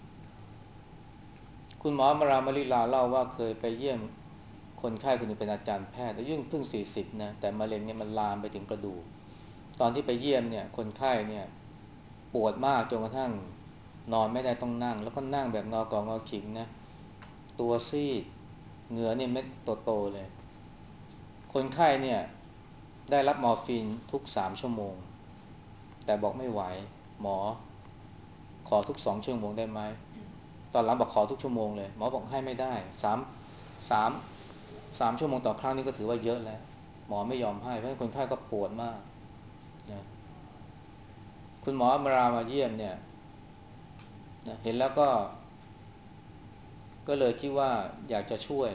[SPEAKER 1] คุณหมอมรามลิลาเล่าว่าเคยไปเยี่ยมคนไข้คนหนึ่งเป็นอาจารย์แพทย์อายุเพิ่งสี่สิบนะแต่มะเร็งเนี่ยมันลามไปถึงกระดูกตอนที่ไปเยี่ยมเนี่ยคนไข้เนี่ยปวดมากจนกระทั่งนอนไม่ได้ต้องนั่งแล้วก็นั่งแบบงอกองอขิงนะตัวซีดเหงื่อเนี่ยเม็ดโตๆเลยคนไข้เนี่ยได้รับมอร์ฟีนทุกสามชั่วโมงแต่บอกไม่ไหวหมอขอทุกสองชั่วโมงได้ไหมตอนหลังบอกขอทุกชั่วโมงเลยหมอบอกให้ไม่ได้สามสามสามชั่วโมงต่อครั้งนี่ก็ถือว่าเยอะแล้วหมอไม่ยอมให้เพราะคนไข้ก็ปวดมากนะคุณหมอมารามาเยี่ยมเนี่ยนะเห็นแล้วก็ก็เลยคิดว่าอยากจะช่วย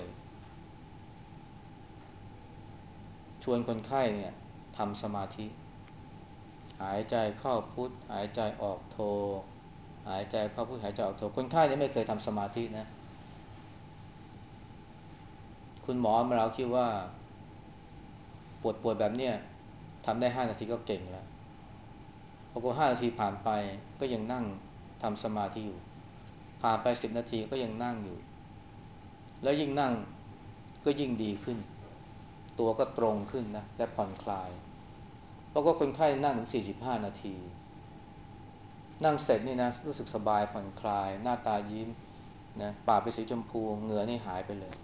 [SPEAKER 1] ชวนคนไข้เนี่ยทำสมาธิหายใจเข้าพุทหายใจออกโทหายใจเข้าพุทหายใจออกโทคนไข้เนี่ยไม่เคยทำสมาธินะคุณหมอมาเราคิดว่าปวดปวดแบบเนี้ยทำได้ห้านาทีก็เก่งแล้วพอพอห้านาทีผ่านไปก็ยังนั่งทำสมาธิอยู่ผ่านไปสิบนาทีก็ยังนั่งอยู่แล้วยิ่งนั่งก็ยิ่งดีขึ้นตัวก็ตรงขึ้นนะและผ่อนคลายแล้วก็คนไข้นั่งถึงสี่สิบห้านาทีนั่งเสร็จนี่นะรู้สึกสบายผ่อนคลายหน้าตายิ้มนะปากเป็นสีชมพูเหงื่อนี่หายไปเลย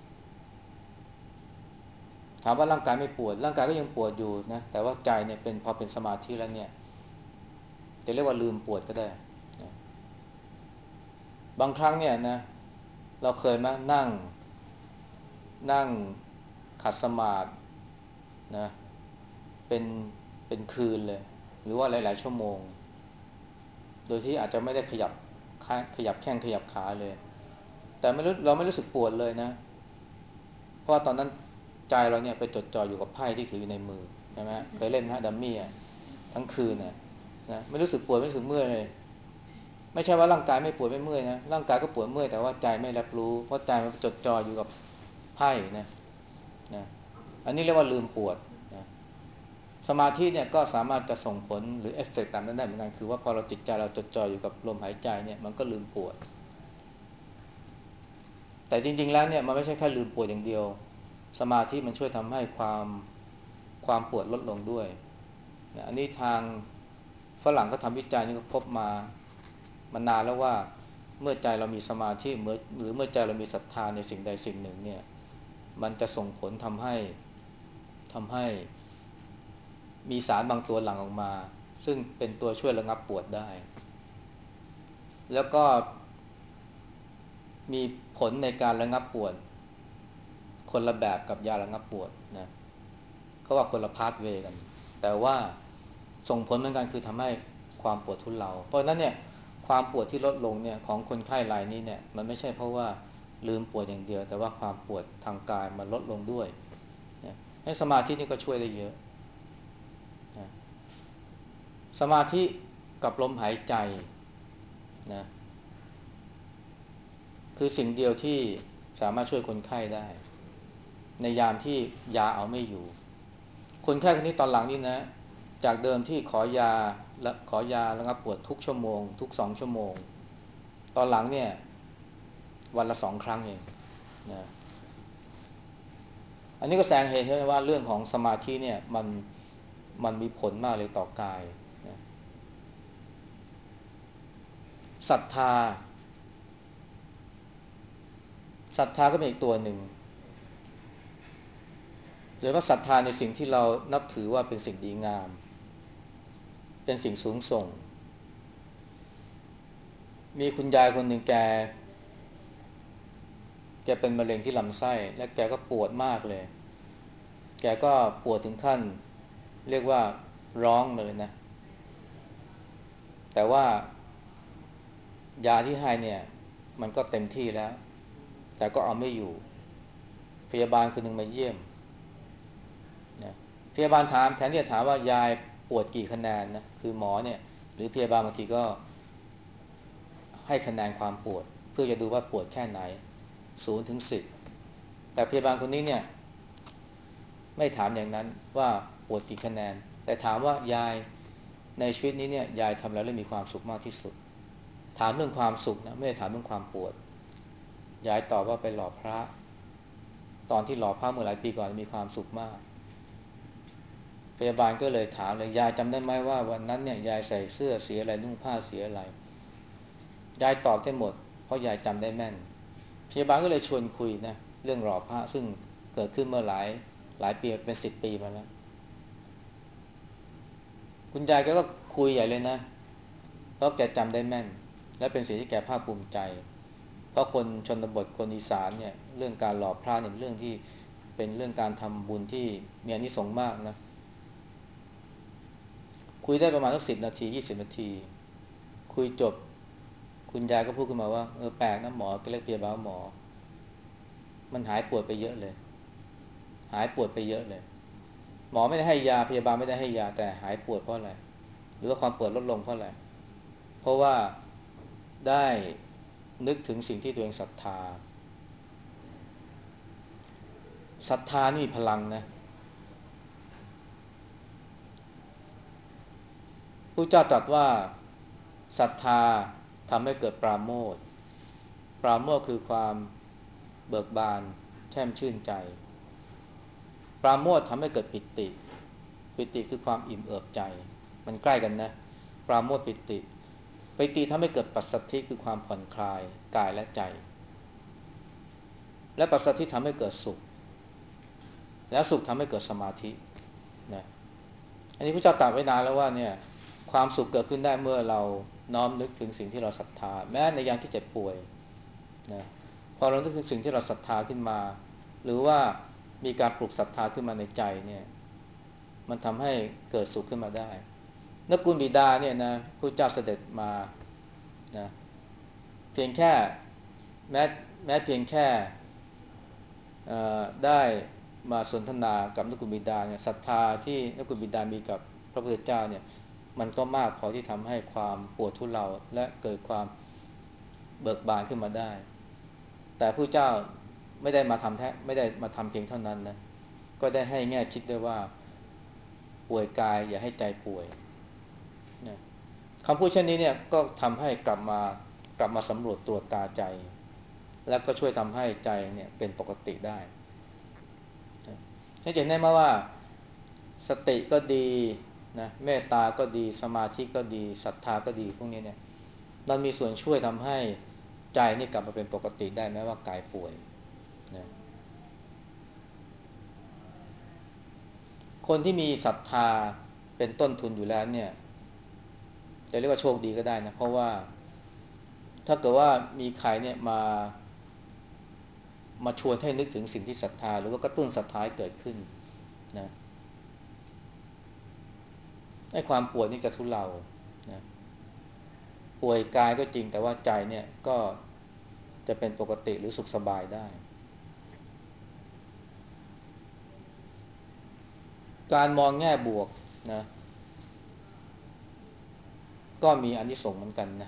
[SPEAKER 1] ถามว่าร่างกายไม่ปวดร่างกายก็ยังปวดอยู่นะแต่ว่าใจเนี่ยเป็นพอเป็นสมาธิแล้วเนี่ยจะเรียกว่าลืมปวดก็ได้นะบางครั้งเนี่ยนะเราเคยมานั่งนั่งขัดสมาธินะเป็นเป็นคืนเลยหรือว่าหลายๆชั่วโมงโดยที่อาจจะไม่ได้ขยับขยับแข้งขยับขาเลยแต่ไม่รู้เราไม่รู้สึกปวดเลยนะเพราะว่าตอนนั้นใจเราเนี่ยไปจดจ่ออยู่กับไพ่ที่ถืออยู่ในมือใช่ไหมเคยเล่นฮะดัมมี่อ่ะทั้งคืนน่ะนะไม่รู้สึกปวดไม่รู้สึกเมื่อยเลยไม่ใช่ว่าร่างกายไม่ปวดไม่เมื่อยนะร่างกายก็ปวดเมื่อยแต่ว่าใจไม่รับรู้เพราะใจมันจดจ่ออยู่กับไพ่นะนะอันนี้เรียกว่าลืมปวดนะสมาธิเนี่ยก็สามารถจะส่งผลหรือเอฟเฟกต์ตามนั้นได้เหมือนกันคือว่าพอเราจิตใจเราจดจ่ออยู่กับลมหายใจเนี่ยมันก็ลืมปวดแต่จริงๆแล้วเนี่ยมันไม่ใช่แค่ลืมปวดอย่างเดียวสมาธิมันช่วยทำให้ความความปวดลดลงด้วยนะอันนี้ทางฝรั่งก็ทำวิจัยนี่ก็พบมามานานแล้วว่าเมื่อใจเรามีสมาธิเมื่อหรือเมื่อใจเรามีศรัทธาในสิ่งใดสิ่งหนึ่งเนี่ยมันจะส่งผลทำให้ทำให้มีสารบางตัวหลั่งออกมาซึ่งเป็นตัวช่วยระงับปวดได้แล้วก็มีผลในการระงับปวดคนละแบบกับยาระงับปวดนะเขาว่าคนละพาธเวย์กันแต่ว่าส่งผลเหมือนกันคือทำให้ความปวดทุเลาเพราะฉะนั้นเนี่ยความปวดที่ลดลงเนี่ยของคนไข้รายนี้เนี่ยมันไม่ใช่เพราะว่าลืมปวดอย่างเดียวแต่ว่าความปวดทางกายมันลดลงด้วยนะให้สมาธินี่ก็ช่วยได้เยอะนะสมาธิกับลมหายใจนะคือสิ่งเดียวที่สามารถช่วยคนไข้ได้ในยามที่ยาเอาไม่อยู่คนไข้คนนี้ตอนหลังนี่นะจากเดิมที่ขอยาและขอยาระงับปวดทุกชั่วโมงทุกสองชั่วโมงตอนหลังเนี่ยวันละสองครั้งเองนะอันนี้ก็แสดงเห็นใช่ไหมว่าเรื่องของสมาธิเนี่ยมันมันมีผลมากเลยต่อกายนะศรัทธาศรัทธาก็เป็นอีกตัวหนึ่งโดยเฉพาะศรัทธาในสิ่งที่เรานับถือว่าเป็นสิ่งดีงามเป็นสิ่งสูงส่งมีคุณยายคนหนึ่งแกแกเป็นมะเร็งที่ลำไส้และแกก็ปวดมากเลยแกก็ปวดถึงขั้นเรียกว่าร้องเลยนะแต่ว่ายาที่ให้เนี่ยมันก็เต็มที่แล้วแต่ก็เอาไม่อยู่พยาบาลคนหนึ่งมาเยี่ยมนะพยาบาลถามแทนที่จะถามว่ายายปวดกี่คะแนนนะคือหมอเนี่ยหรือพยาบาลบางทีก็ให้คะแนนความปวดเพื่อจะดูว่าปวดแค่ไหนศูนย์ถึงสิบแต่พยาบาลคนนี้เนี่ยไม่ถามอย่างนั้นว่าปวดกี่คะแนนแต่ถามว่ายายในชีวิตนี้เนี่ยยายทำอะไรแล้วมีความสุขมากที่สุดถามเรื่องความสุขนะไม่ได้ถามเรื่องความปวดยายตอบว่าไปหล่อพระตอนที่หล่อพระเมื่อหลายปีก่อนมีความสุขมากพยาบาลก็เลยถามเลยยายจำได้ไหมว่าวันนั้นเนี่ยยายใส่เสื้อสีอะไรนุ่งผ้าสีอะไรยายตอบได้หมดเพราะยายจำได้แม่นพยาบาลก็เลยชวนคุยนะเรื่องหล่อพระซึ่งเกิดขึ้นเมื่อหลายหลายปีเป็นสิบปีมาแล้วคุณยายแกก็คุยใหญ่เลยนะเพราะแกจำได้แม่นและเป็นสิ่งที่แกภาคภูมิใจเพราะคนชนบทคนอีสานเนี่ยเรื่องการหล่อพระเนี่ยเป็นเรื่องที่เป็นเรื่องการทำบุญที่มีอานิสงส์มากนะคุยได้ประมาณสักสิบนาทียี่สิบนาทีคุยจบคุณยายก็พูดขึ้นมาว่าเออแปลกนะหมอก็เรียกพยาบาลหมอมันหายปวดไปเยอะเลยหายปวดไปเยอะเลยหมอไม่ได้ให้ยาพยาบาลไม่ได้ให้ยาแต่หายปวดเพราะอะไรหรือว่าความปวดลดลงเพราะอะไรเพราะว่าได้นึกถึงสิ่งที่ตัวเองศรัทธาศรัทธานี่มีพลังนะพระเจ้าตรัสว่าศรัทธาทำให้เกิดปราโมทย์ปราโมทย์คือความเบิกบานแช่มชื่นใจปราโมทย์ทำให้เกิดปิติปิติคือความอิ่มเอิบใจมันใกล้กันนะปราโมทย์ปิติปิติทำให้เกิดปัสสัทธิคือความผ่อนคลายกายและใจและปัสสัทธิทำให้เกิดสุขแล้วสุขทำให้เกิดสมาธินะอันนี้พระเจ้าตรัสไว้นานแล้วว่าเนี่ยความสุขเกิดขึ้นได้เมื่อเราน้อมนึกถึงสิ่งที่เราศรัทธาแม้ในยามที่เจ็บป่วยนะพอเรานึกถึงสิ่งที่เราศรัทธาขึ้นมาหรือว่ามีการปลุกศรัทธาขึ้นมาในใจเนี่ยมันทำให้เกิดสุขขึ้นมาได้นกุลบิดาเนี่ยนะพระเจ้าเสด็จมานะเพียงแค่แม้แม้เพียงแค่ได้มาสนทนากับนกุลบิดาเนี่ยศรัทธาที่นกุลบิดามีกับพระพุทธเจ้าเนี่ยมันก็มากพอที่ทำให้ความปวดทุเลาและเกิดความเบิกบานขึ้นมาได้แต่พระเจ้าไม่ได้มาทำแท้ไม่ได้มาทำเพียงเท่านั้นนะก็ได้ให้แง่คิดด้วยว่าป่วยกายอย่าให้ใจป่วยนะคำพูดเช่นนี้เนี่ยก็ทำให้กลับมากลับมาสำรวจตรวจตาใจแล้วก็ช่วยทำให้ใจเนี่ยเป็นปกติได้ให้เห็นได้ไหมว่าสติก็ดีนะเมตตาก็ดีสมาธิก็ดีศรัทธาก็ดีพวกนี้เนี่ยมันมีส่วนช่วยทำให้ใจนี่กลับมาเป็นปกติได้แม้ว่ากายป่วยนะคนที่มีศรัทธาเป็นต้นทุนอยู่แล้วเนี่ยจะเรียกว่าโชคดีก็ได้นะเพราะว่าถ้าเกิดว่ามีใครเนี่ยมามาชวนให้นึกถึงสิ่งที่ศรัทธาหรือว่ากระตุ้นศรัทธาให้เกิดขึ้นนะให้ความปวดนี่จะทุเลานะป่วยกายก็จริงแต่ว่าใจเนี่ยก็จะเป็นปกติหรือสุขสบายได้การมองแง่บวกนะก็มีอานิสงส์เหมือนกันนะ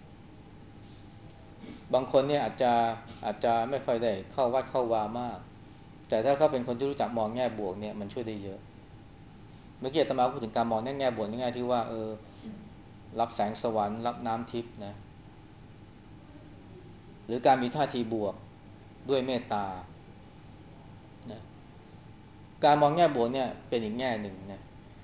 [SPEAKER 1] บางคนเนี่ยอาจจะอาจจะไม่ค่อยได้เข้าวัดเข้าวามากแต่ถ้าเขาเป็นคนที่รู้จักมองแง่บวกเนี่ยมันช่วยได้เยอะเมื่อกี้อาตมาพูดถึงการมองแง่บวกในแง่ที่ว่าเออรับแสงสวรรค์รับน้ำทิพย์นะหรือการมีท่าทีบวกด้วยเมตตานะการมองแง่บวกเนี่ยเป็นอีกแง่หนึ่งนะ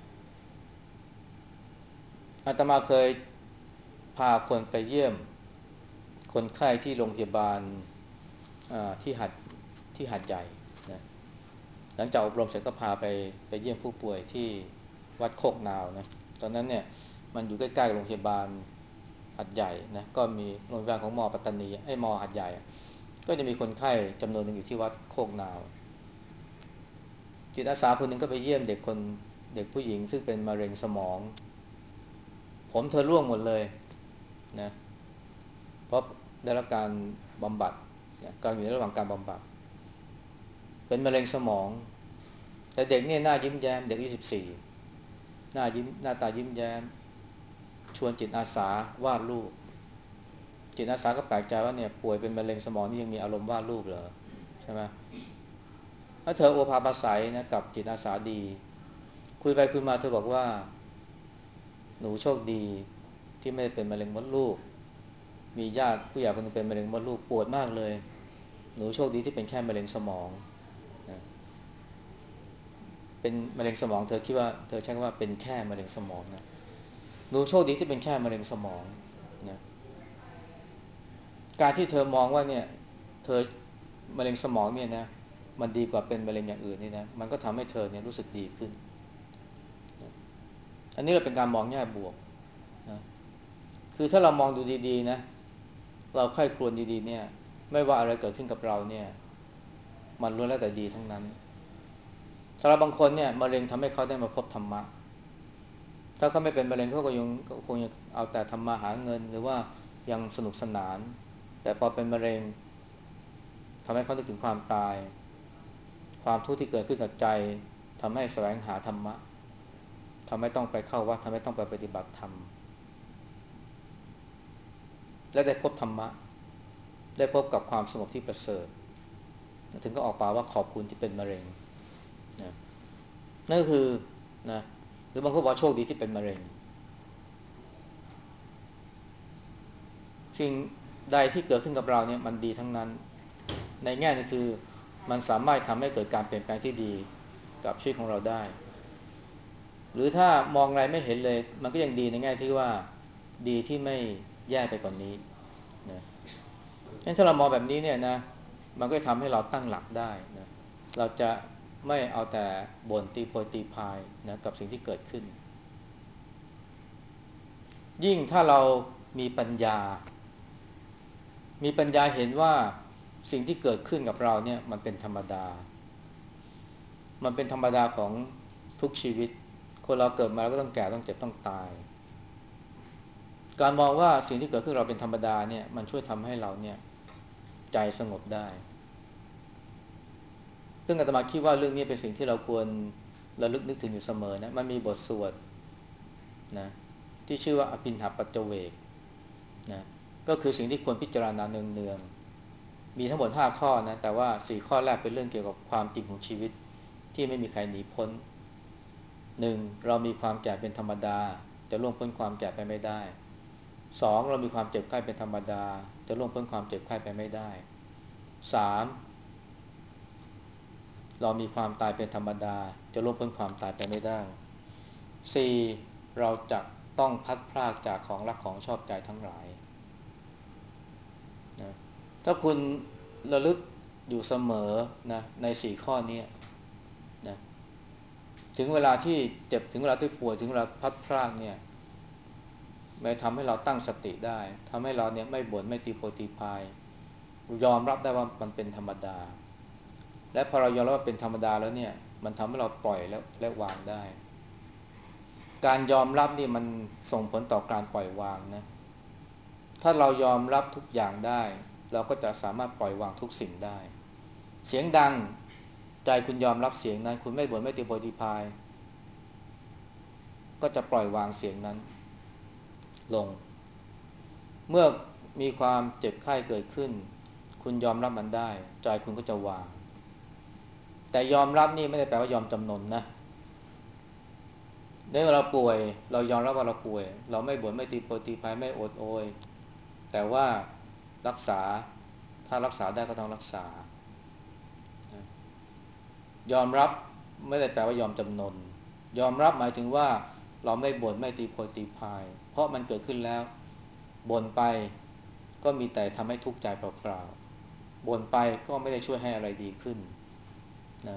[SPEAKER 1] อาตมาเคยพาคนไปเยี่ยมคนไข้ที่โรงพยาบาลที่หัดที่หัดใหญ่นะหลังจากอบรมเสร็จก็พาไปไปเยี่ยมผู้ป่วยที่วัดโคกนาวนะตอนนั้นเนี่ยมันอยู่ใกล้ๆโรงพยาบาลหัดใหญ่นะก็มีโรงพยาบาลของมอปัตตานีไอ้มอหัดใหญ่ก็จะมีคนไข้จำนวนหนึ่งอยู่ที่วัดโคกนาวจิตอาสาคนหนึ่งก็ไปเยี่ยมเด็กคนเด็กผู้หญิงซึ่งเป็นมะเร็งสมองผมเธอร่วงหมดเลยนะเพราะได้รับการบำบัดการอยู่ในระหว่างการบำบัดเป็นมะเร็งสมองแต่เด็กเนี่ยหน้ายิ้มแย้มเด็กอายุสิบสี่หน้ายิ้มหน้าตายิ้มแย้มชวนจิตอาสาวาดรูปจิตอาสาก็แปลกใจว่าเนี่ยป่วยเป็นมะเร็งสมองนี่ยังมีอารมณ์วาดรูปเหรอใช่ไหมถ้าเธอโอภาสใสนะกับจิตอาสาดีคุยไปคุยมาเธอบอกว่าหนูโชคดีที่ไม่ได้เป็นมะเร็งมดลูกมีญาติผู้ใหญ่คนนึงเป็นมะเร็งมดลูกปวดมากเลยหนูโชคดีที่เป็นแค่มะเร็งสมองนะเป็นมะเร็งสมองเธอคิดว่าเธอใช้คำว่าเป็นแค่มะเร็งสมองนะหนูโชคดีที่เป็นแค่มะเร็งสมองนะการที่เธอมองว่าเนี่ยเธอมะเร็งสมองเนี่ยนะมันดีกว่าเป็นมะเร็งอย่างอื่นนี่นะมันก็ทำให้เธอเนี่ยรู้สึกดีขึ้นนะอันนี้เราเป็นการมองแง่บวกนะคือถ้าเรามองดูดีๆนะเราใคร่ครวญดีๆเนี่ยไม่ว่าอะไรเกิดขึ้นกับเราเนี่ยมันล้วนแล้วแต่ดีทั้งนั้นสำหรับบางคนเนี่ยมะเร็งทำให้เขาได้มาพบธรรมะถ้าเขาไม่เป็นมะเร็งเขาก็ยังคงยังเอาแต่ทำมาหาเงินหรือว่ายังสนุกสนานแต่พอเป็นมะเร็งทำให้เขานึกถึงความตายความทุกข์ที่เกิดขึ้นกับใจทำให้แสวงหาธรรมะทำให้ต้องไปเข้าวัดทำให้ต้องไปปฏิบัติธรรมและได้พบธรรมะได้พบกับความสงบที่ประเสริฐถึงก็ออกปากว่าขอบคุณที่เป็นมะเร็งนะนั่นก็คือนะหรือบางคนบอกโชคดีที่เป็นมะเร็งสิ่งใดที่เกิดขึ้นกับเราเนี่ยมันดีทั้งนั้นในแง่นึงคือมันสามารถทำให้เกิดการเปลี่ยนแปลงที่ดีกับชีวิตของเราได้หรือถ้ามองอะไรไม่เห็นเลยมันก็ยังดีในแง่ที่ว่าดีที่ไม่แย่ไปกว่านนี้นะงั้นถ้าเรามองแบบนี้เนี่ยนะมันก็ทำให้เราตั้งหลักได้นะเราจะไม่เอาแต่บ่นตีโพยตีพายนะกับสิ่งที่เกิดขึ้นยิ่งถ้าเรามีปัญญามีปัญญาเห็นว่าสิ่งที่เกิดขึ้นกับเราเนี่ยมันเป็นธรรมดามันเป็นธรรมดาของทุกชีวิตคนเราเกิดมาแล้วก็ต้องแก่ต้องเจ็บต้องตายการมองว่าสิ่งที่เกิดขึ้นเราเป็นธรรมดาเนี่ยมันช่วยทำให้เราเนี่ยใจสงบได้ซึ่งอาตมาคิดว่าเรื่องนี้เป็นสิ่งที่เราควรระลึกนึกถึงอยู่เสมอนะมันมีบทสวดนะที่ชื่อว่าอภินหปัจจเวกนะก็คือสิ่งที่ควรพิจารณาเนืองๆมีทั้งหมดห้าข้อนะแต่ว่าสี่ข้อแรกเป็นเรื่องเกี่ยวกับความจริงของชีวิตที่ไม่มีใครหนีพ้นหนึ่งเรามีความแก่เป็นธรรมดาจะล่วงพ้นความแก่ไปไม่ได้สองเรามีความเจ็บไข้เป็นธรรมดาจะล่วงพ้นความเจ็บไข้ไปไม่ได้สามเรามีความตายเป็นธรรมดาจะล่วงพ้นความตายไปไม่ได้สี่เราจะต้องพัดพรากจากของรักของชอบใจทั้งหลายนะถ้าคุณระลึกอยู่เสมอนะในสี่ข้อนี้นะถึงเวลาที่เจ็บถึงเวลาที่ป่วยถึงเวลาพัดพรากเนี่ยมันทำให้เราตั้งสติได้ทำให้เราเนี่ยไม่บ่นไม่ตีโพยตีพายยอมรับได้ว่ามันเป็นธรรมดาและพอเรายอมรับว่าเป็นธรรมดาแล้วเนี่ยมันทำให้เราปล่อยแล้วและวางได้การยอมรับนี่มันส่งผลต่อการปล่อยวางนะถ้าเรายอมรับทุกอย่างได้เราก็จะสามารถปล่อยวางทุกสิ่งได้เสียงดังใจคุณยอมรับเสียงนั้นคุณไม่บ่นไม่ตีโพยตีพายก็จะปล่อยวางเสียงนั้นลงเมื่อมีความเจ็บไข้เกิดขึ้นคุณยอมรับมันได้ใจคุณก็จะวางแต่ยอมรับนี่ไม่ได้แปลว่ายอมจำนนนะในเมื่อเราป่วยเรายอมรับว่าเราป่วยเราไม่บ่นไม่ตีโพยตีพายไม่อดโอยแต่ว่ารักษาถ้ารักษาได้ก็ต้องรักษายอมรับไม่ได้แปลว่ายอมจำนนยอมรับหมายถึงว่าเราไม่บ่นไม่ตีโพยตีพายเพราะมันเกิดขึ้นแล้วบ่นไปก็มีแต่ทำให้ทุกข์ใจเปล่าๆบ่นไปก็ไม่ได้ช่วยให้อะไรดีขึ้นนะ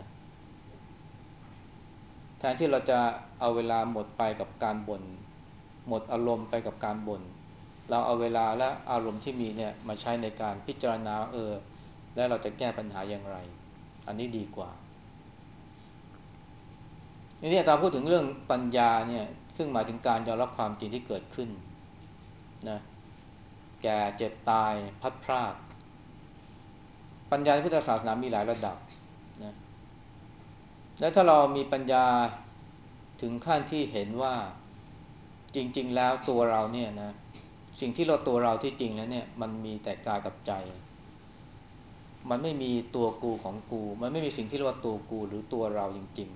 [SPEAKER 1] แทนที่เราจะเอาเวลาหมดไปกับการบ่นหมดอารมณ์ไปกับการบ่นเราเอาเวลาและอารมณ์ที่มีเนี่ยมาใช้ในการพิจารณาเออแล้วเราจะแก้ปัญหาอย่างไรอันนี้ดีกว่าทีนี้อาจารย์พูดถึงเรื่องปัญญาเนี่ยซึ่งหมายถึงการยอมรับความจริงที่เกิดขึ้นนะแก่เจ็บตายพัดพรากปัญญาในพุทธศาสนามีหลายระดับนะแล้วถ้าเรามีปัญญาถึงขั้นที่เห็นว่าจริงๆแล้วตัวเราเนี่ยนะสิ่งที่เราตัวเราที่จริงแล้วเนี่ยมันมีแต่กายกับใจมันไม่มีตัวกูของกูมันไม่มีสิ่งที่เรียกว่าตัวกูหรือตัวเราจริง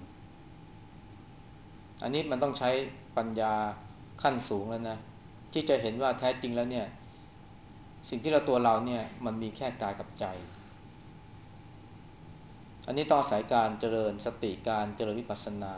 [SPEAKER 1] ๆอันนี้มันต้องใช้ปัญญาขั้นสูงแล้วนะที่จะเห็นว่าแท้จริงแล้วเนี่ยสิ่งที่เราตัวเราเนี่ยมันมีแค่กายกับใจอันนี้ต้องอาศัยการเจริญสติการเจริญวิปัสสนา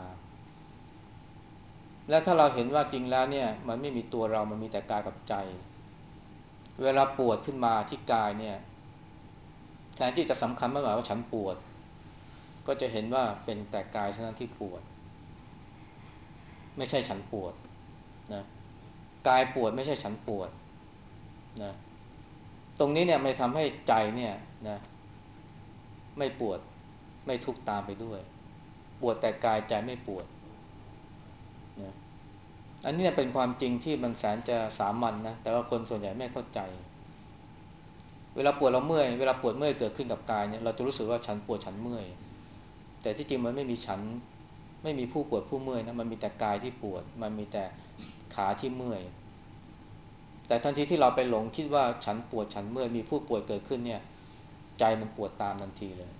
[SPEAKER 1] และถ้าเราเห็นว่าจริงแล้วเนี่ยมันไม่มีตัวเรามันมีแต่กายกับใจเวลาปวดขึ้นมาที่กายเนี่ยแทนที่จะสำคัญมากว่าฉันปวดก็จะเห็นว่าเป็นแต่กายเท่านั้นที่ปวดไม่ใช่ฉันปวดนะกายปวดไม่ใช่ฉันปวดนะตรงนี้เนี่ยไม่ทำให้ใจเนี่ยนะไม่ปวดไม่ทุกข์ตามไปด้วยปวดแต่กายใจไม่ปวดนะอันนี้เป็นความจริงที่มันแสนจะสามัญ น, นะแต่ว่าคนส่วนใหญ่ไม่เข้าใจเวลาปวดเราเมื่อยเวลาปวดเมื่อยเกิดขึ้นกับกายเนี่ยเราจะรู้สึกว่าฉันปวดฉันเมื่อยแต่ที่จริงมันไม่มีฉันไม่มีผู้ปวดผู้เมื่อยนะมันมีแต่กายที่ปวดมันมีแต่ขาที่เมื่อยแต่ทันทีที่เราไปหลงคิดว่าฉันปวดฉันเมื่อยมีผู้ป่วยเกิดขึ้นเนี่ยใจมันปวดตามทันทีเลย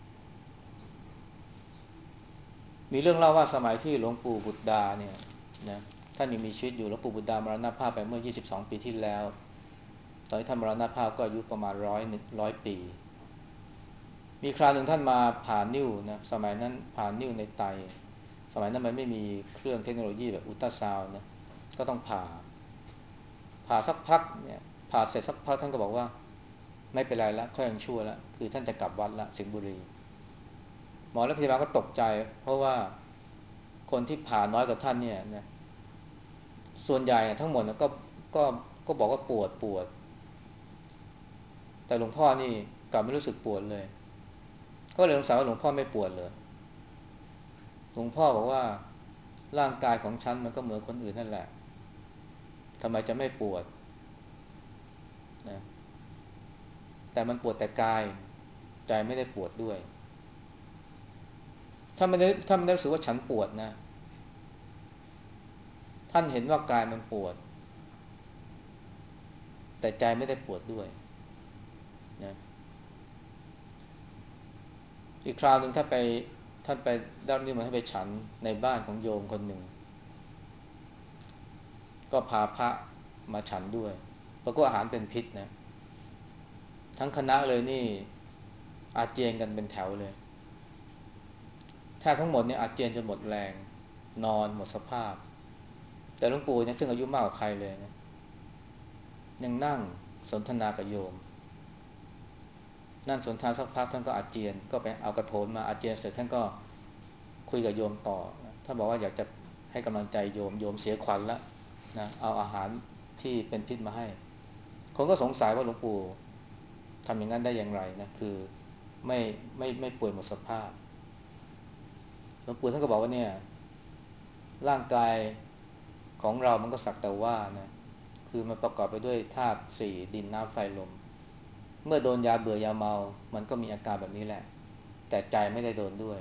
[SPEAKER 1] มีเรื่องเล่าว่าสมัยที่หลวงปู่บุตรดาเนี่ยนะท่านยังมีชีวิตอยู่หลวงปู่บุตรดามรณภาพไปเมื่อยี่สิบสองปีที่แล้วตอนที่ท่านมรณภาพก็อายุประมาณร้อยร้อยปีมีคราวหนึ่งท่านมาผ่านิ้วนะสมัยนั้นผ่านิ้วในไตสมัยนั้นมันไม่มีเครื่องเทคโนโลยีแบบอุลตราซาวน์นะก็ต้องผ่าผ่าสักพักเนี่ยผ่าเสร็จสักพักท่านก็บอกว่าไม่เป็นไรแล้วค่อยยังชั่วแล้วคือท่านจะกลับวัดละสิงห์บุรีหมอและพยาบาลก็ตกใจเพราะว่าคนที่ผ่าน้อยกว่าท่านเนี่ยนะส่วนใหญ่ทั้งหมดก็ก็ก็บอกว่าปวดปวดแต่หลวงพ่อนี่กลับไม่รู้สึกปวดเลยก็เลยสงสัยว่าหลวงพ่อไม่ปวดเลยหลวงพ่อบอกว่าร่างกายของฉันมันก็เหมือนคนอื่นนั่นแหละทำไมจะไม่ปวดนะแต่มันปวดแต่กายใจไม่ได้ปวดด้วยถ้าไม่ได้ถ้าไม่ได้รู้สึกว่าฉันปวดนะท่านเห็นว่ากายมันปวดแต่ใจไม่ได้ปวดด้วยนะอีกคราวหนึ่งถ้าไปท่านไปด้านนี้มาให้ไปฉันในบ้านของโยมคนหนึ่งก็พาพระมาฉันด้วยปรากฏอาหารเป็นพิษนะทั้งคณะเลยนี่อาเจียนกันเป็นแถวเลยแทบทั้งหมดเนี่ยอาเจียนจนหมดแรงนอนหมดสภาพแต่หลวงปู่เนี่ยซึ่งอายุมากกว่าใครเลยนะยังนั่งสนทนากับโยมนั่นสนทนาสักพักท่านก็อาเจียนก็ไปเอากระโถนมาอาเจียนเสร็จท่านก็คุยกับโยมต่อท่านบอกว่าอยากจะให้กำลังใจโยมโยมเสียขวัญแล้วนะเอาอาหารที่เป็นพิษมาให้คนก็สงสัยว่าหลวงปู่ทำอย่างนั้นได้อย่างไรนะคือไม่ไม่ไม่ป่วยหมดสภาพหลวงปู่ท่านก็บอกว่าเนี่ยร่างกายของเรามันก็สักแต่ว่านะคือมันประกอบไปด้วยธาตุสี่ดินน้ำไฟลมเมื่อโดนยาเบื่อยาเมามันก็มีอาการแบบนี้แหละแต่ใจไม่ได้โดนด้วย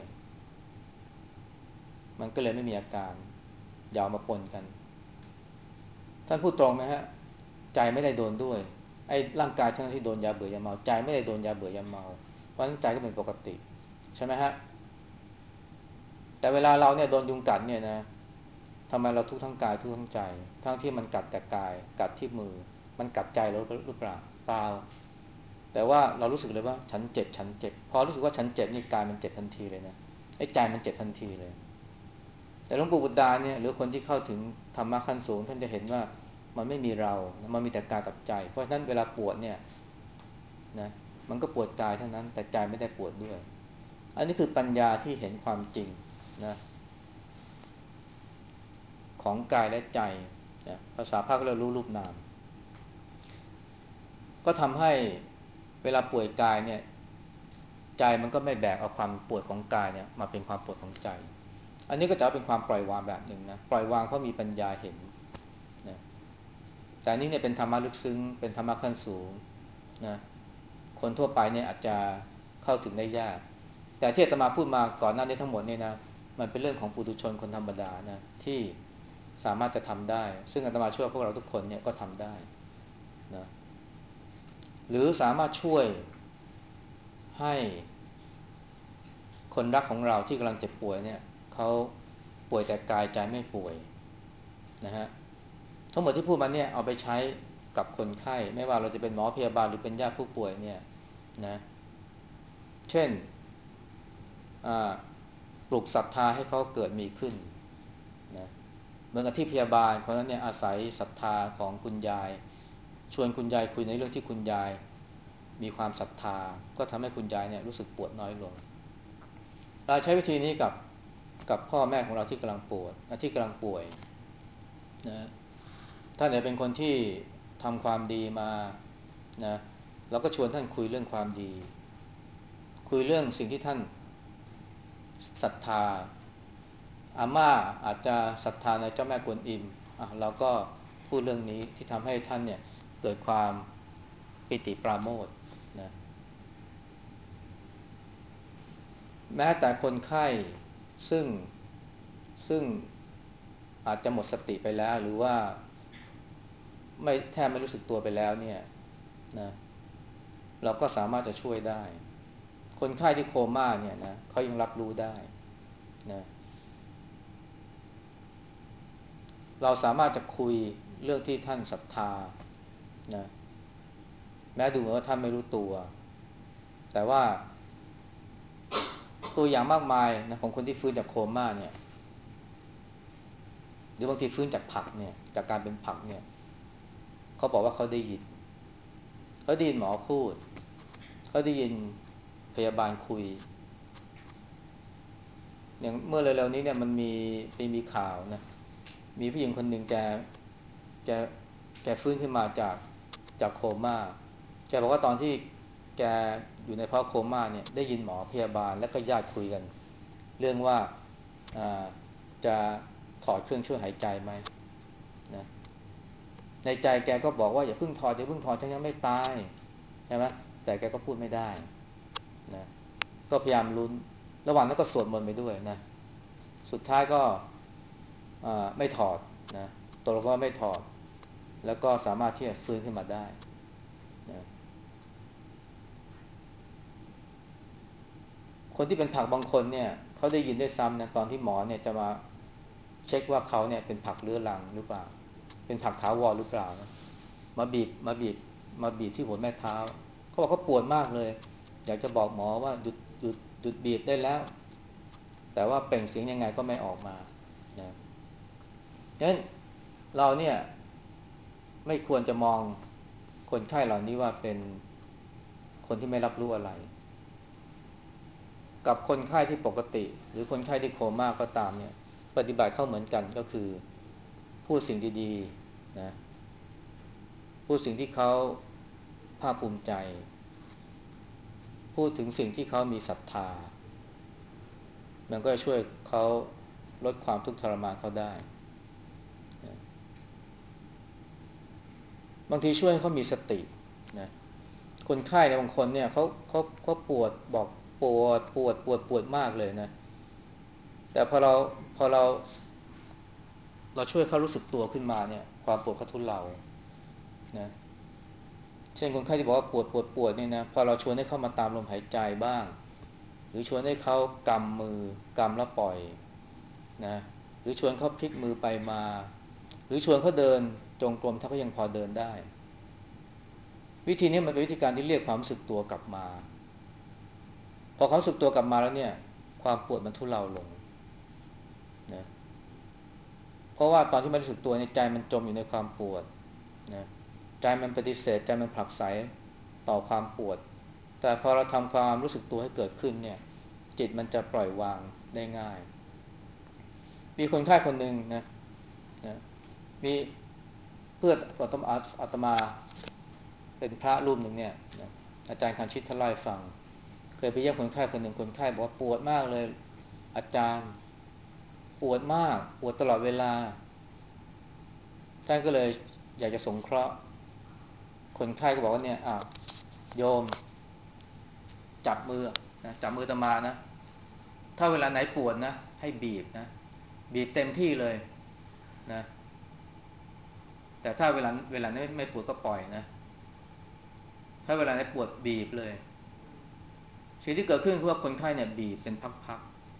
[SPEAKER 1] มันก็เลยไม่มีอาการยาวมาปนกันท่านพูดตรงไหมฮะใจไม่ได้โดนด้วยไอ้ร่างกายทั้งที่โดนยาเบื่อยาเมาใจไม่ได้โดนยาเบื่อยาเมาเพราะฉะนั้นใจก็เป็นปกติใช่ไหมฮะแต่เวลาเราเนี่ยโดนยุงกัดเนี่ยนะทำไมเราทุกข์ทั้งกายทุกข์ทั้งใจทั้งที่มันกัดแต่กายกัดที่มือมันกัดใจเราหรือเปล่าเปล่าแต่ว่าเรารู้สึกเลยว่าฉันเจ็บฉันเจ็บพอรู้สึกว่าฉันเจ็บนี่กายมันเจ็บทันทีเลยนะไอ้ใจมันเจ็บทันทีเลยแต่หลวงปู่บุตรดาเนี่ยหรือคนที่เข้าถึงธรรมะขั้นสูงท่านจะเห็นว่ามันไม่มีเรามันมีแต่กายกับใจเพราะฉะนั้นเวลาปวดเนี่ยนะมันก็ปวดกายเท่านั้นแต่ใจไม่ได้ปวดด้วยอันนี้คือปัญญาที่เห็นความจริงนะของกายและใจนะภาษาพระก็เรียกรู้รูปนามก็ทำให้เวลาป่วยกายเนี่ยใจมันก็ไม่แบกเอาความปวดของกายเนี่ยมาเป็นความปวดของใจอันนี้ก็จะเป็นความปล่อยวางแบบหนึ่งนะปล่อยวางเพราะมีปัญญาเห็นนะแต่นี้เนี่ยเป็นธรรมะลึกซึ้งเป็นธรรมะขั้นสูงนะคนทั่วไปเนี่ยอาจจะเข้าถึงได้ยากแต่ที่อาตมาพูดมาก่อนหน้านี้ทั้งหมดเนี่ยนะมันเป็นเรื่องของปุถุชนคนธรรมดานะที่สามารถจะทำได้ซึ่งอาตมาเชื่อพวกเราทุกคนเนี่ยก็ทำได้นะหรือสามารถช่วยให้คนรักของเราที่กำลังเจ็บป่วยเนี่ยเขาป่วยแต่กายใจไม่ป่วยนะฮะทั้งหมดที่พูดมาเนี่ยเอาไปใช้กับคนไข้ไม่ว่าเราจะเป็นหมอพยาบาลหรือเป็นญาติผู้ป่วยเนี่ยนะเช่นปลุกศรัทธาให้เขาเกิดมีขึ้นนะเหมือนกับที่พยาบาลคนนั้นเนี่ยอาศัยศรัทธาของคุณยายชวนคุณยายคุยในเรื่องที่คุณยายมีความศรัทธาก็ทำให้คุณยายเนี่ยรู้สึกปวดน้อยลงเราใช้วิธีนี้กับกับพ่อแม่ของเราที่กำลังปวดที่กำลังป่วยนะท่านเนี่ยเป็นคนที่ทำความดีมานะเราก็ชวนท่านคุยเรื่องความดีคุยเรื่องสิ่งที่ท่านศรัทธาอาม่าอาจจะศรัทธาในเจ้าแม่กวนอิมอ่ะเราก็พูดเรื่องนี้ที่ทำให้ท่านเนี่ยเกิดความปิติปราโมทย์นะแม้แต่คนไข้ซึ่งซึ่งอาจจะหมดสติไปแล้วหรือว่าไม่แทบไม่รู้สึกตัวไปแล้วเนี่ยนะเราก็สามารถจะช่วยได้คนไข้ที่โคม่าเนี่ยนะเขายังรับรู้ได้นะเราสามารถจะคุยเรื่องที่ท่านศรัทธานะแม้ดูเหมือนว่าท่านไม่รู้ตัวแต่ว่าตัวอย่างมากมายนะของคนที่ฟื้นจากโคม่าเนี่ยหรือบางทีฟื้นจากผักเนี่ยจากการเป็นผักเนี่ยเขาบอกว่าเขาได้ยินเขาได้ยินหมอพูดเขาได้ยินพยาบาลคุยอย่างเมื่อเร็วๆนี้เนี่ยมันมีมีมีข่าวนะมีผู้หญิงคนหนึ่งแกแกแกฟื้นขึ้นมาจากจากโคม่าแกบอกว่าตอนที่แกอยู่ในภาวะโคม่าเนี่ยได้ยินหมอพยาบาลและก็ญาติคุยกันเรื่องว่าจะถอดเครื่องช่วยหายใจไหมนะในใจแกก็บอกว่าอย่าเพิ่งถอดอย่าเพิ่งถอดฉันยังไม่ตายใช่ไหมแต่แกก็พูดไม่ได้นะก็พยายามลุ้นระหว่างนั้นก็สวดมนต์ไปด้วยนะสุดท้ายก็ไม่ถอดนะตกลงก็ไม่ถอดแล้วก็สามารถที่จะฟื้นขึ้นมาได้นะคนที่เป็นผักบางคนเนี่ยเขาได้ยินได้ซ้ำนะตอนที่หมอเนี่ยจะมาเช็คว่าเขาเนี่ยเป็นผักเรื้อรังหรือเปล่าเป็นผักถาวรหรือเปล่านะมาบีบมาบีบมาบีบที่หัวแม่เท้าเขาบอกเขาปวดมากเลยอยากจะบอกหมอว่าหยุดหยุดหยุดบีบได้แล้วแต่ว่าเปล่งเสียงยังไงก็ไม่ออกมานะฉะนั้นเราเนี่ยไม่ควรจะมองคนไข้เหล่านี้ว่าเป็นคนที่ไม่รับรู้อะไรกับคนไข้ที่ปกติหรือคนไข้ที่โคม่าก็ตามเนี่ยปฏิบัติเข้าเหมือนกันก็คือพูดสิ่งดีๆนะพูดสิ่งที่เขาภาคภูมิใจพูดถึงสิ่งที่เขามีศรัทธามันก็จะช่วยเขาลดความทุกข์ทรมานเขาได้บางทีช่วยให้เขามีสตินะคนไข้ในบางคนเนี่ยเขาเขาเขาปวดบอกปวดปวดปวดปวดมากเลยนะแต่พอเราพอเราเราช่วยเขารู้สึกตัวขึ้นมาเนี่ยความปวดเขาทุเลานะเช่นคนไข้ที่บอกว่าปวดปวดปวดเนี่ยนะพอเราชวนให้เข้ามาตามลมหายใจบ้างหรือชวนให้เขากำมือกำแล้วปล่อยนะหรือชวนเขาพลิกมือไปมาหรือชวนเขาเดินจงกรมถ้าเขายังพอเดินได้วิธีนี้มันเป็นวิธีการที่เรียกความรู้สึกตัวกลับมาพอความรู้สึกตัวกลับมาแล้วเนี่ยความปวดมันทุเลาลงนะเพราะว่าตอนที่มันรู้สึกตัวในใจมันจมอยู่ในความปวดนะใจมันปฏิเสธใจมันผลักไสต่อความปวดแต่พอเราทำความรู้สึกตัวให้เกิดขึ้นเนี่ยจิตมันจะปล่อยวางได้ง่ายมีคนไข้คนหนึ่งนะนะมีเพื่อนอาตมาอาตมาเป็นพระรูปหนึ่งเนี่ยนะอาจารย์คันชิตท่านเล่าให้ฟังเคยไปเยี่ยมคนไข้คนหนึ่งคนไข้บอกว่าปวดมากเลยอาจารย์ปวดมากปวดตลอดเวลาท่านก็เลยอยากจะสงเคราะห์คนไข้ก็บอกว่าเนี่ยอ้าวโยมจับมือนะจับมืออาตมานะถ้าเวลาไหนปวดนะให้บีบนะบีบเต็มที่เลยนะแต่ถ้าเวลาเวลาไม่ไม่ปวดก็ปล่อยนะถ้าเวลาไหนปวดบีบเลยสิ่งที่เกิดขึ้นคือว่าคนไข้เนี่ยบีบเป็นพัก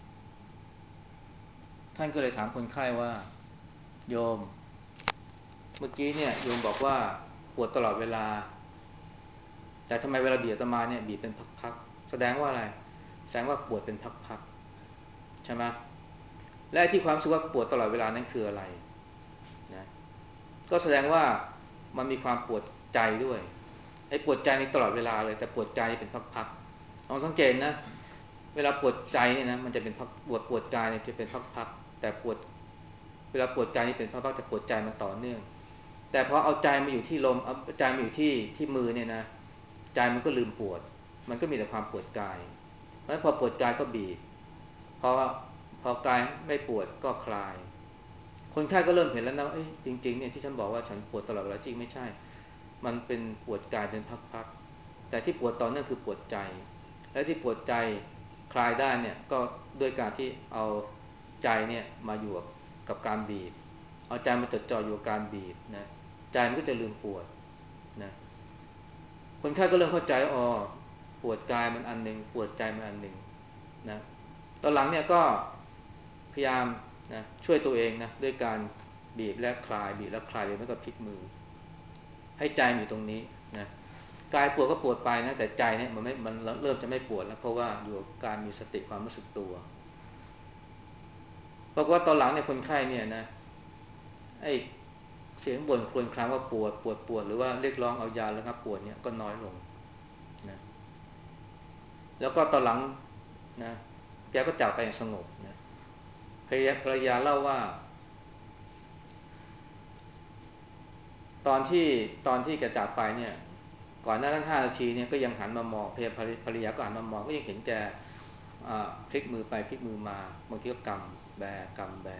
[SPEAKER 1] ๆท่านก็เลยถามคนไข้ว่าโยมเมื่อกี้เนี่ยโยมบอกว่าปวดตลอดเวลาแต่ทำไมเวลาบีบอาตมาเนี่ยบีบเป็นพักๆแสดงว่าอะไรแสดงว่าปวดเป็นพักๆใช่ไหมและที่ความรู้สึกว่าปวดตลอดเวลานั้นคืออะไรนะก็แสดงว่ามันมีความปวดใจด้วยไอ้ปวดใจนี่ตลอดเวลาเลยแต่ปวดใจเป็นพักๆลองสังเกตนะเวลาปวดใจเนี่ยนะมันจะเป็นพักปวดปวดกายเนี่ยจะเป็นพักๆแต่ปวดเวลาปวดใจนี่เป็นพักๆแต่ปวดใจมันต่อเนื่องแต่พอเอาใจมาอยู่ที่ลมเอาใจมาอยู่ที่ที่มือเนี่ยนะใจมันก็ลืมปวดมันก็มีแต่ความปวดกายเพราะฉะนั้นพอปวดกายก็บีบพอพอกายไม่ปวดก็คลายคนไข้ก็เริ่มเห็นแล้วนะเอ้ยจริงๆเนี่ยที่ฉันบอกว่าฉันปวดตลอดเวลาจริงไม่ใช่มันเป็นปวดกายเป็นพักๆแต่ที่ปวดต่อเนื่องคือปวดใจและที่ปวดใจคลายได้เนี่ยก็ด้วยการที่เอาใจเนี่ยมาอยู่กับการบีบเอาใจมาจดจ่ออยู่กับการบีบนะใจมันก็จะลืมปวดนะคนไข้ก็เริ่มเข้าใจอ๋อปวดกายมันอันนึงปวดใจมันอันนึงนะตอนหลังเนี่ยก็พยายามนะช่วยตัวเองนะด้วยการบีบและคลายบีบและคลายเลยไม่ก็พลิกมือให้ใจอยู่ตรงนี้นะกายปวดก็ปวดไปนะแต่ใจเนี่ยมันไม่มันเริ่มจะไม่ปวดแล้วเพราะว่าอยู่กับการมีสติความรู้สึกตัวปรากฏว่าตอนหลังเนี่ยคนไข้เนี่ยนะไอ้เสียงบ่นครวญครางว่าปวดปวดปวดหรือว่าเรียกร้องเอายาแล้วครับปวดเนี่ยก็น้อยลงนะแล้วก็ตอนหลังนะแกก็จากไปอย่างสงบนะภรรยาภรรยาเล่าว่าตอนที่ตอนที่แกจากไปเนี่ยก่อนหน้านั้นห้านาทีเนี่ยก็ยังหันมามองภรรยาภรรยาก็หันมามองก็ยังเห็นแกพลิกมือไปพลิกมือมาบางทีก็กำแบกำแบ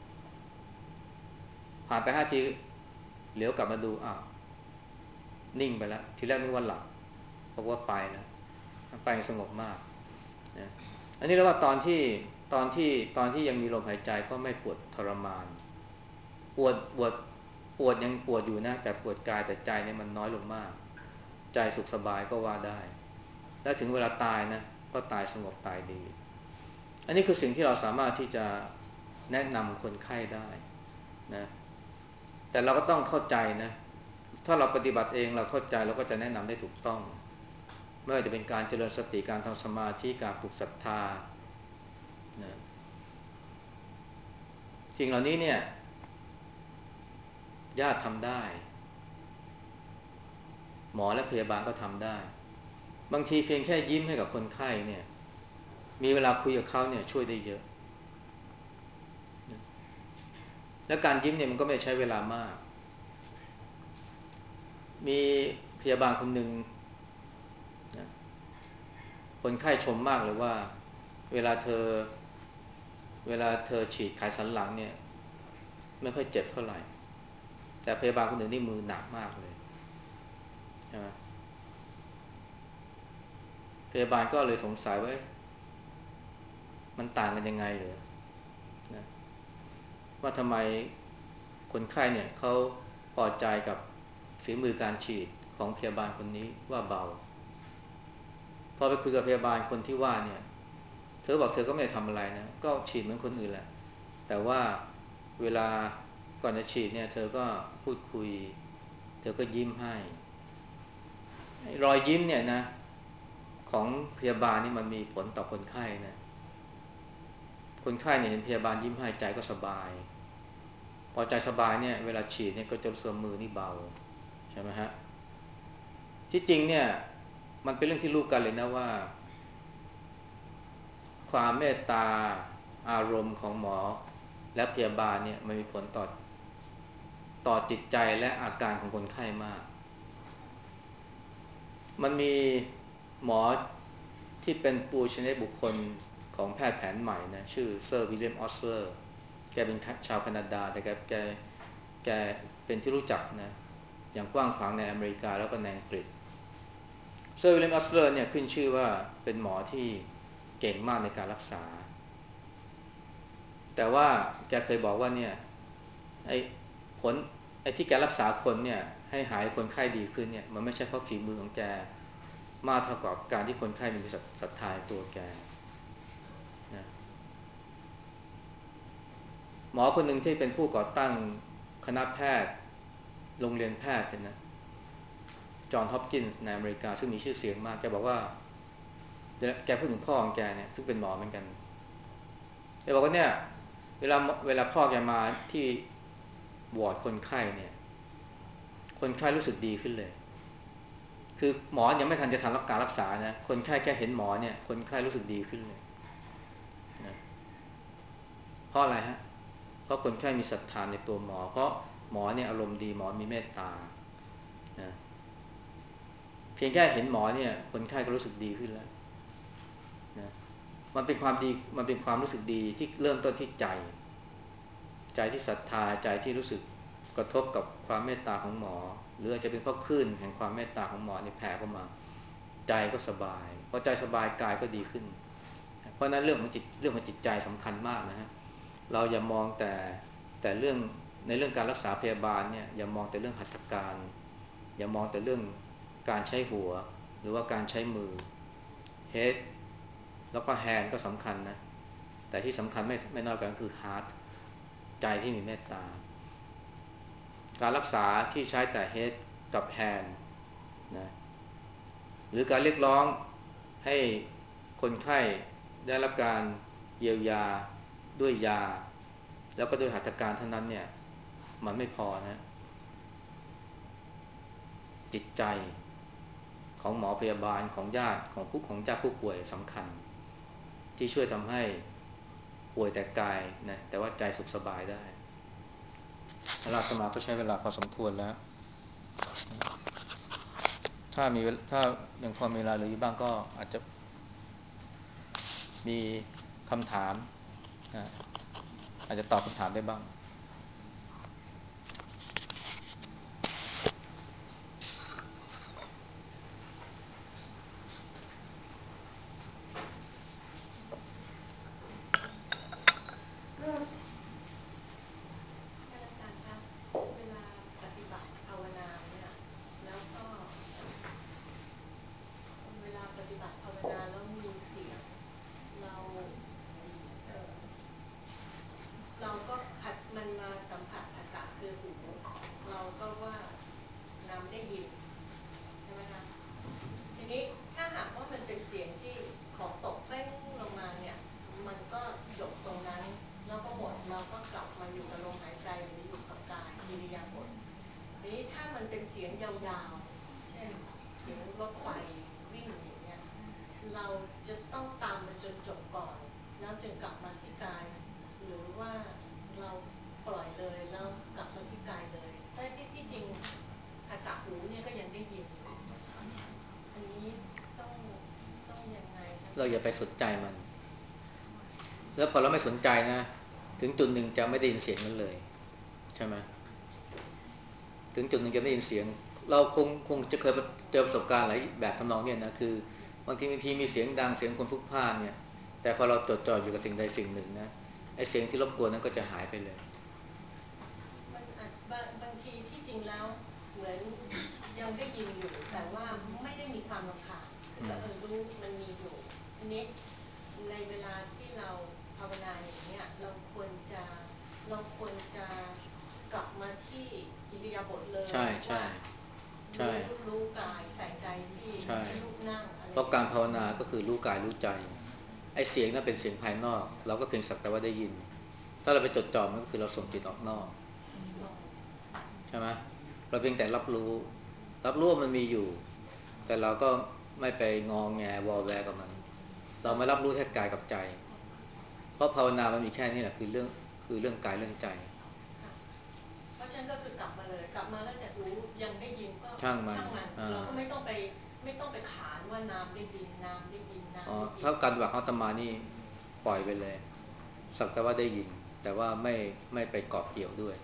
[SPEAKER 1] ผ่านไปห้าทีเหลียวกลับมาดูอ้าวนิ่งไปแล้วทีแรกนึกว่าหลับเพราะว่าไปแล้วไปสงบมากนะอันนี้เรียกว่าตอนที่ตอนที่ตอนที่ยังมีลมหายใจก็ไม่ปวดทรมานปวดปวดปวดยังปวดอยู่นะแต่ปวดกายแต่ใจเนี่ยมันน้อยลงมากใจสุขสบายก็ว่าได้และถึงเวลาตายนะก็ตายสงบตายดีอันนี้คือสิ่งที่เราสามารถที่จะแนะนำคนไข้ได้นะแต่เราก็ต้องเข้าใจนะถ้าเราปฏิบัติเองเราเข้าใจเราก็จะแนะนำได้ถูกต้องไม่ว่าจะเป็นการเจริญสติการทำสมาธิการปลุกศรัทธานะสิ่งเหล่านี้เนี่ยญาติทำได้หมอและพยาบาลก็ทำได้บางทีเพียงแค่ยิ้มให้กับคนไข้เนี่ยมีเวลาคุยกับเขาเนี่ยช่วยได้เยอะและการยิ้มเนี่ยมันก็ไม่ใช้เวลามากมีพยาบาลคนหนึ่งนะคนไข้ชมมากเลยว่าเวลาเธอเวลาเธอฉีดไขสันหลังเนี่ยไม่ค่อยเจ็บเท่าไหร่แต่พยาบาลคนหนึ่งนี่มือหนักมากเลยใช่ไหมพยาบาลก็เลยสงสัยว่ามันต่างกันยังไงเหรอนะว่าทำไมคนไข้เนี่ยเขาพอใจกับฝีมือการฉีดของพยาบาลคนนี้ว่าเบาพอไปคุยกับพยาบาลคนที่ว่าเนี่ยเธอบอกเธอก็ไม่ได้ทำอะไรนะก็ฉีดเหมือนคนอื่นแหละแต่ว่าเวลาก่อนจะฉีดเนี่ยเธอก็พูดคุยเธอก็ยิ้มให้รอยยิ้มเนี่ยนะของพยาบาลนี่มันมีผลต่อคนไข้นะคนไข้เนี่ยเห็นพยาบาลยิ้มให้ใจก็สบายพอใจสบายเนี่ยเวลาฉีดเนี่ยก็จะรู้สึกมือนี่เบาใช่ไหมฮะที่จริงเนี่ยมันเป็นเรื่องที่รู้กันเลยนะว่าความเมตตาอารมณ์ของหมอและพยาบาลเนี่ยมันมีผลต่อต่อจิตใจและอาการของคนไข้มากมันมีหมอที่เป็นปูชนียบุคคลของแพทย์แผนใหม่นะชื่อเซอร์วิลเลียมออสเลอร์แกเป็นชาวแคนาดาแต่แกแกแกเป็นที่รู้จักนะอย่างกว้างขวางในอเมริกาแล้วก็ในอังกฤษเซอร์วิลเลียมออสเลอร์เนี่ยขึ้นชื่อว่าเป็นหมอที่เก่งมากในการรักษาแต่ว่าแกเคยบอกว่าเนี่ยไอ้ผลไอ้ที่แกรักษาคนเนี่ยให้หายคนไข้ดีขึ้นเนี่ยมันไม่ใช่เพราะฝีมือของแกมากเท่ากับการที่คนไข้มีศรัทธาในตัวแกนะหมอคนหนึ่งที่เป็นผู้ก่อตั้งคณะแพทย์โรงเรียนแพทย์ใช่ไหมจอห์นฮอปกินส์ในอเมริกาซึ่งมีชื่อเสียงมากแกบอกว่าแกพูดถึงพ่อของแกเนี่ยซึ่งเป็นหมอเหมือนกันแกบอกว่าเนี่ยเวลาเวลาพ่อแกมาที่วอร์ดคนไข้เนี่ยคนไข้รู้สึกดีขึ้นเลยคือหมอยังไม่ทันจะทำรับการรักษานะคนไข้แค่เห็นหมอเนี่ยคนไข้รู้สึกดีขึ้นเลยนะเพราะอะไรฮะเพราะคนไข้มีศรัทธาในตัวหมอเพราะหมอเนี่ยอารมณ์ดีหมอมีเมตตานะเพียงแค่เห็นหมอเนี่ยคนไข้ก็รู้สึกดีขึ้นแล้วนะมันเป็นความดีมันเป็นความรู้สึกดีที่เริ่มต้นที่ใจใจที่ศรัทธาใจที่รู้สึกกระทบกับความเมตตาของหมอหรืออาจจะเป็นเพราะคลื่นแห่งความเมตตาของหมอนี่แผ่เข้ามาใจก็สบายพอใจสบายกายก็ดีขึ้นเพราะนั้นเรื่องของจิตเรื่องของจิตใจสำคัญมากนะฮะเราอย่ามองแต่แต่เรื่องในเรื่องการรักษาพยาบาลเนี่ยอย่ามองแต่เรื่องหัตถการอย่ามองแต่เรื่องการใช้หัวหรือว่าการใช้มือ head แล้วก็ hand ก็สำคัญนะแต่ที่สำคัญไม่ไม่น้อยกว่านั้นคือ heart ใจที่มีเมตตาการรักษาที่ใช้แต่ head กับ hand นะหรือการเรียกร้องให้คนไข้ได้รับการเยียวยาด้วยยาแล้วก็ด้วยหัตถการเท่านั้นเนี่ยมันไม่พอนะจิตใจของหมอพยาบาลของญาติของผู้ของญาติผู้ป่วยสำคัญที่ช่วยทำให้ป่วยแต่กายนะแต่ว่าใจสุขสบายได้เราตมาก็ใช้เวลาพอสมควรแล้วถ้ามีถ้ายังพอมีเวลาเหลืออยู่บ้างก็อาจจะมีคำถามนะอาจจะตอบคำถามได้บ้าง
[SPEAKER 2] ท่านอาจารย์คะเวลาปฏิบัติภาวนาเนี่ยแล้วก็เวลาปฏิบัติภาวนาแล้วมีเสียงเราเอ่อเราก็อาจมัน
[SPEAKER 1] เราอย่าไปสนใจมันแล้วพอเราไม่สนใจนะถึงจุดหนึ่งจะไม่ได้ยินเสียงนั้นเลยใช่ไหมถึงจุดหนึ่งจะไม่ได้ยินเสียงเราคงคงจะเคยเจอประสบการณ์หลายแบบทำนองเนี้ยนะคือบางทีบางทีมีเสียงดังเสียงคนพลุกพล่านเนี่ยแต่พอเราจดจ่ออยู่กับสิ่งใดสิ่งหนึ่งนะไอ้เสียงที่รบกวนนั้นก็จะหายไปเลย
[SPEAKER 2] มันอาจบางบางทีที่จริงแล้วเหมือนยังได้ยินอยู่แต่ว่าไม่ได้มีความรำคาญคือก็เออรู้มันมีอยู่ทีนี้ในเวลาที่เราภาวนาอย่างเนี้ยเราควรจะเราควรจะกลับมาที่อิริยาบถเลย
[SPEAKER 1] ใช่ใช่
[SPEAKER 2] ว่า
[SPEAKER 1] ใช่
[SPEAKER 2] รู้รู้กายใส่ใจที่
[SPEAKER 1] ใช่
[SPEAKER 2] ที่ลูกนั่งอะไร
[SPEAKER 1] เพราะการภาวนาก็คือรู้กายรู้ใจไอ้เสียงนั้นเป็นเสียงภายนอกเราก็เพียงสักแต่ว่าได้ยินถ้าเราไปจดจ่อมันก็คือเราส่งจิตออกนอกใช่ไหมเราเพียงแต่รับรู้รับรู้ว่ามันมีอยู่แต่เราก็ไม่ไปงองแงวอแวกับมันเราไม่รับรู้แค่กายกับใจเพราะภาวนามันมีแค่นี้แหละคือเรื่องคือเรื่องกายเรื่องใจ
[SPEAKER 2] เพราะฉะนั้นก็คือกลับมาเลยกลับมาแล้วแต่รู้ยังได้ยินก็
[SPEAKER 1] ช่างมัน
[SPEAKER 2] ช่างมันเราก็ไม่ต้องไปไม่ต้องไปขานว่าน้ำได้ยินน้ำได้ยิน
[SPEAKER 1] อ๋อ
[SPEAKER 2] น้ำได้ยิน
[SPEAKER 1] ถ้าการปฏิบัติของอาตมานี่ปล่อยไปเลยสักแต่ว่าได้ยินแต่ว่าไม่ไม่ไปเกาะเกี่ยวด้วย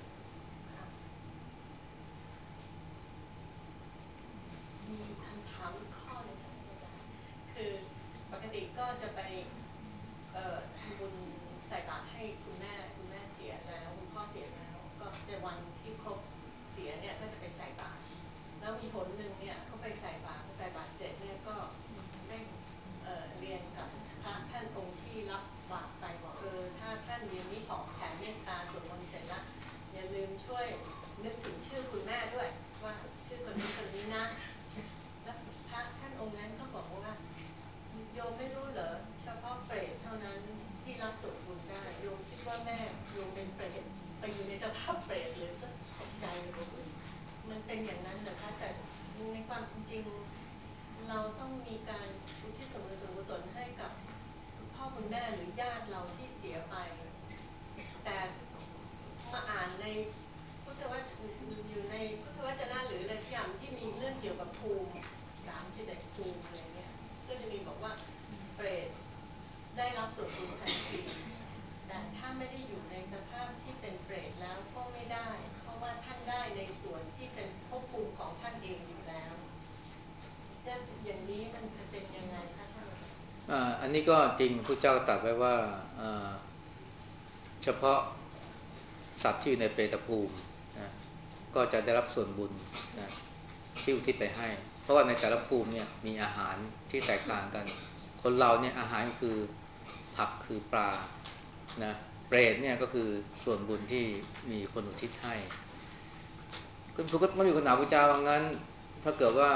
[SPEAKER 2] มีคำถามอีกข้อหนึงค่ะอาจารย์คือปกติก็จะไปเอ่อทำบุญใส่บาตรให้คุณแม่คุณแม่เสียแล้วคุณพ่อเสียแล้วก็ในวันที่ครบเสียเนี่ยก็จะไปใส่บาตรแล้วมีผลหนึ่งเนี่ยเขาไปใส่บาตรใส่บาตรเสร็จเนี่ยก็ได้เอ่อเรียนกับพระท่านองค์ที่รับบาตรไปบอกเออถ้าท่านเรียนนี้ขอแผ่เมตตาสวดมนต์เสร็จแล้วอย่าลืมช่วยนึกถึงชื่อคุณแม่ด้วยว่าชื่อคนนี้คนนี้นะแล้วพระท่านองค์นั้นก็บอกว่าโยมไม่รู้เหรอเฉพาะเปรตเท่านั้นที่รับส่วนบุญได้โยมคิดว่าแม่โยมเป็นเปรตไปอยู่ในสภาพเปรตเลยก็ตกใจเลยบอกมันเป็นอย่างนั้นเหรอคะแต่ในความจริงเราต้องมีการอุทิศส่วนบุญส่วนกุศลให้กับคุณพ่อคุณแม่หรือญาติเราที่เสียไปแต่มาอ่านในพุทธวจนะอยู่ในพุทธวจนะหรืออะไรที่อย่างที่มีเรื่องเกี่ยวกับภูมิสามสิบเอ็ดภูมิอะไรเงี้ยก็จะมีบอกว่าเปรตได้รับส่วนบุญทันทีแต่ถ้าไม่ได้อยู่ในสภาพที่เป็นเปรตแล้วก็ไม่ได้เพราะว่าท่านได้ในส่วนที่เป็นภพภูมิของท่านเองอยู่แล้วอย่างนี้มันจะเป็นยังไงคะท่าน
[SPEAKER 1] อ่าอันนี้ก็จริงพระเจ้าตรัสไว้ว่าเฉพาะสัตว์ที่อยู่ในเปรตภูมินะก็จะได้รับส่วนบุญนะที่อุทิศไปให้เพราะว่าในแต่ละภูมิเนี่ยมีอาหารที่แตกต่างกันคนเราเนี่ยอาหารคือผักคือปลานะเปรตเนี่ยก็คือส่วนบุญที่มีคนอุทิศให้คุณครูก็ไม่มีคนถามพระเจ้าว่างั้นถ้าเกิดว่า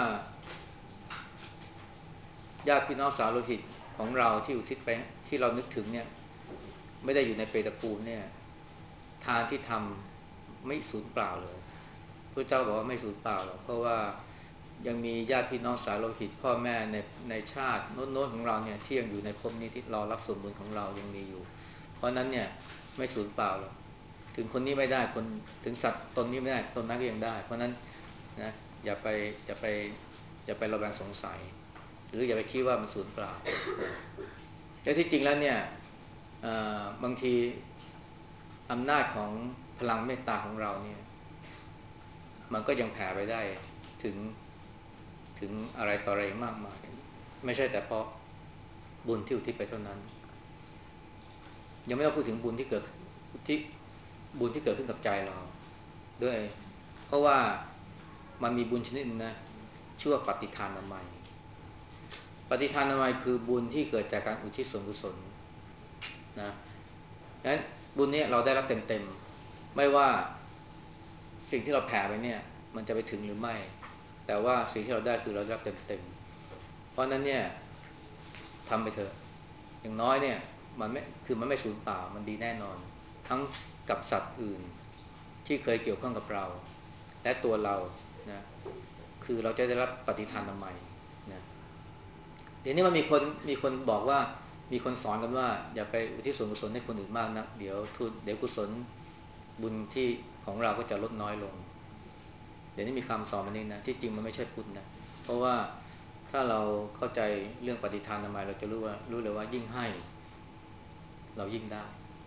[SPEAKER 1] ญาติพี่น้องสาวโลหิตของเราที่อุทิศไปที่เรานึกถึงเนี่ยไม่ได้อยู่ในเปรตภูมิเนี่ยทานที่ทำไม่สูญเปล่าเลยพระเจ้าบอกว่าไม่สูญเปล่าหรอกเพราะว่ายังมีญาติพี่น้องสาวโลหิตพ่อแม่ในในชาติโน้นๆของเราเนี่ยที่ยังอยู่ในภพนี้ที่รอรับส่วนบุญของเรายังมีอยู่เพราะนั้นเนี่ยไม่สูญเปล่าหรอกถึงคนนี้ไม่ได้คนถึงสัตว์ตนนี้ไม่ได้ตนนั้นก็ยังได้เพราะนั้นนะอย่าไปอย่าไปอย่าไประแวงสงสัยหรืออย่าไปคิดว่ามันสูญเปล่าแต่ที่จริงแล้วเนี่ยบางทีอำนาจของพลังเมตตาของเราเนี่ยมันก็ยังแผ่ไปได้ถึงถึงอะไรต่ออะไรมากมายไม่ใช่แต่เพราะบุญที่อุทิศไปเท่านั้นยังไม่ต้องพูดถึงบุญที่เกิดที่บุญที่เกิดขึ้นกับใจเราด้วยเพราะว่ามันมีบุญชนิดนึงนะชื่อว่าปฏิทานนามัยปฏิทานนามัยคือบุญที่เกิดจากการอุทิศส่วนกุศลนะดังนั้นบุญนี้เราได้รับเต็มๆไม่ว่าสิ่งที่เราแผ่ไปเนี่ยมันจะไปถึงหรือไม่แต่ว่าสิ่งที่เราได้คือเราได้รับเต็มๆเพราะนั้นเนี่ยทำไปเถอะอย่างน้อยเนี่ยมันไม่คือมันไม่สูญเปล่ามันดีแน่นอนทั้งกับสัตว์อื่นที่เคยเกี่ยวข้องกับเราและตัวเรานะคือเราจะได้รับปฏิทานใหม่นะเดี๋ยวนี้มันมีคนมีคนบอกว่ามีคนสอนกันว่าอย่าไปอุทิศส่วนกุศลให้คนอื่นมากนักเดี๋ยวทุนเดี๋ยวกุศลบุญที่ของเราก็จะลดน้อยลงเดี๋ยวนี้มีคำสอนมันนี้นะที่จริงมันไม่ใช่พุทธนะเพราะว่าถ้าเราเข้าใจเรื่องปฏิทานนามัยเราจะรู้ว่ารู้เลยว่ายิ่งให้เรายิ่งได้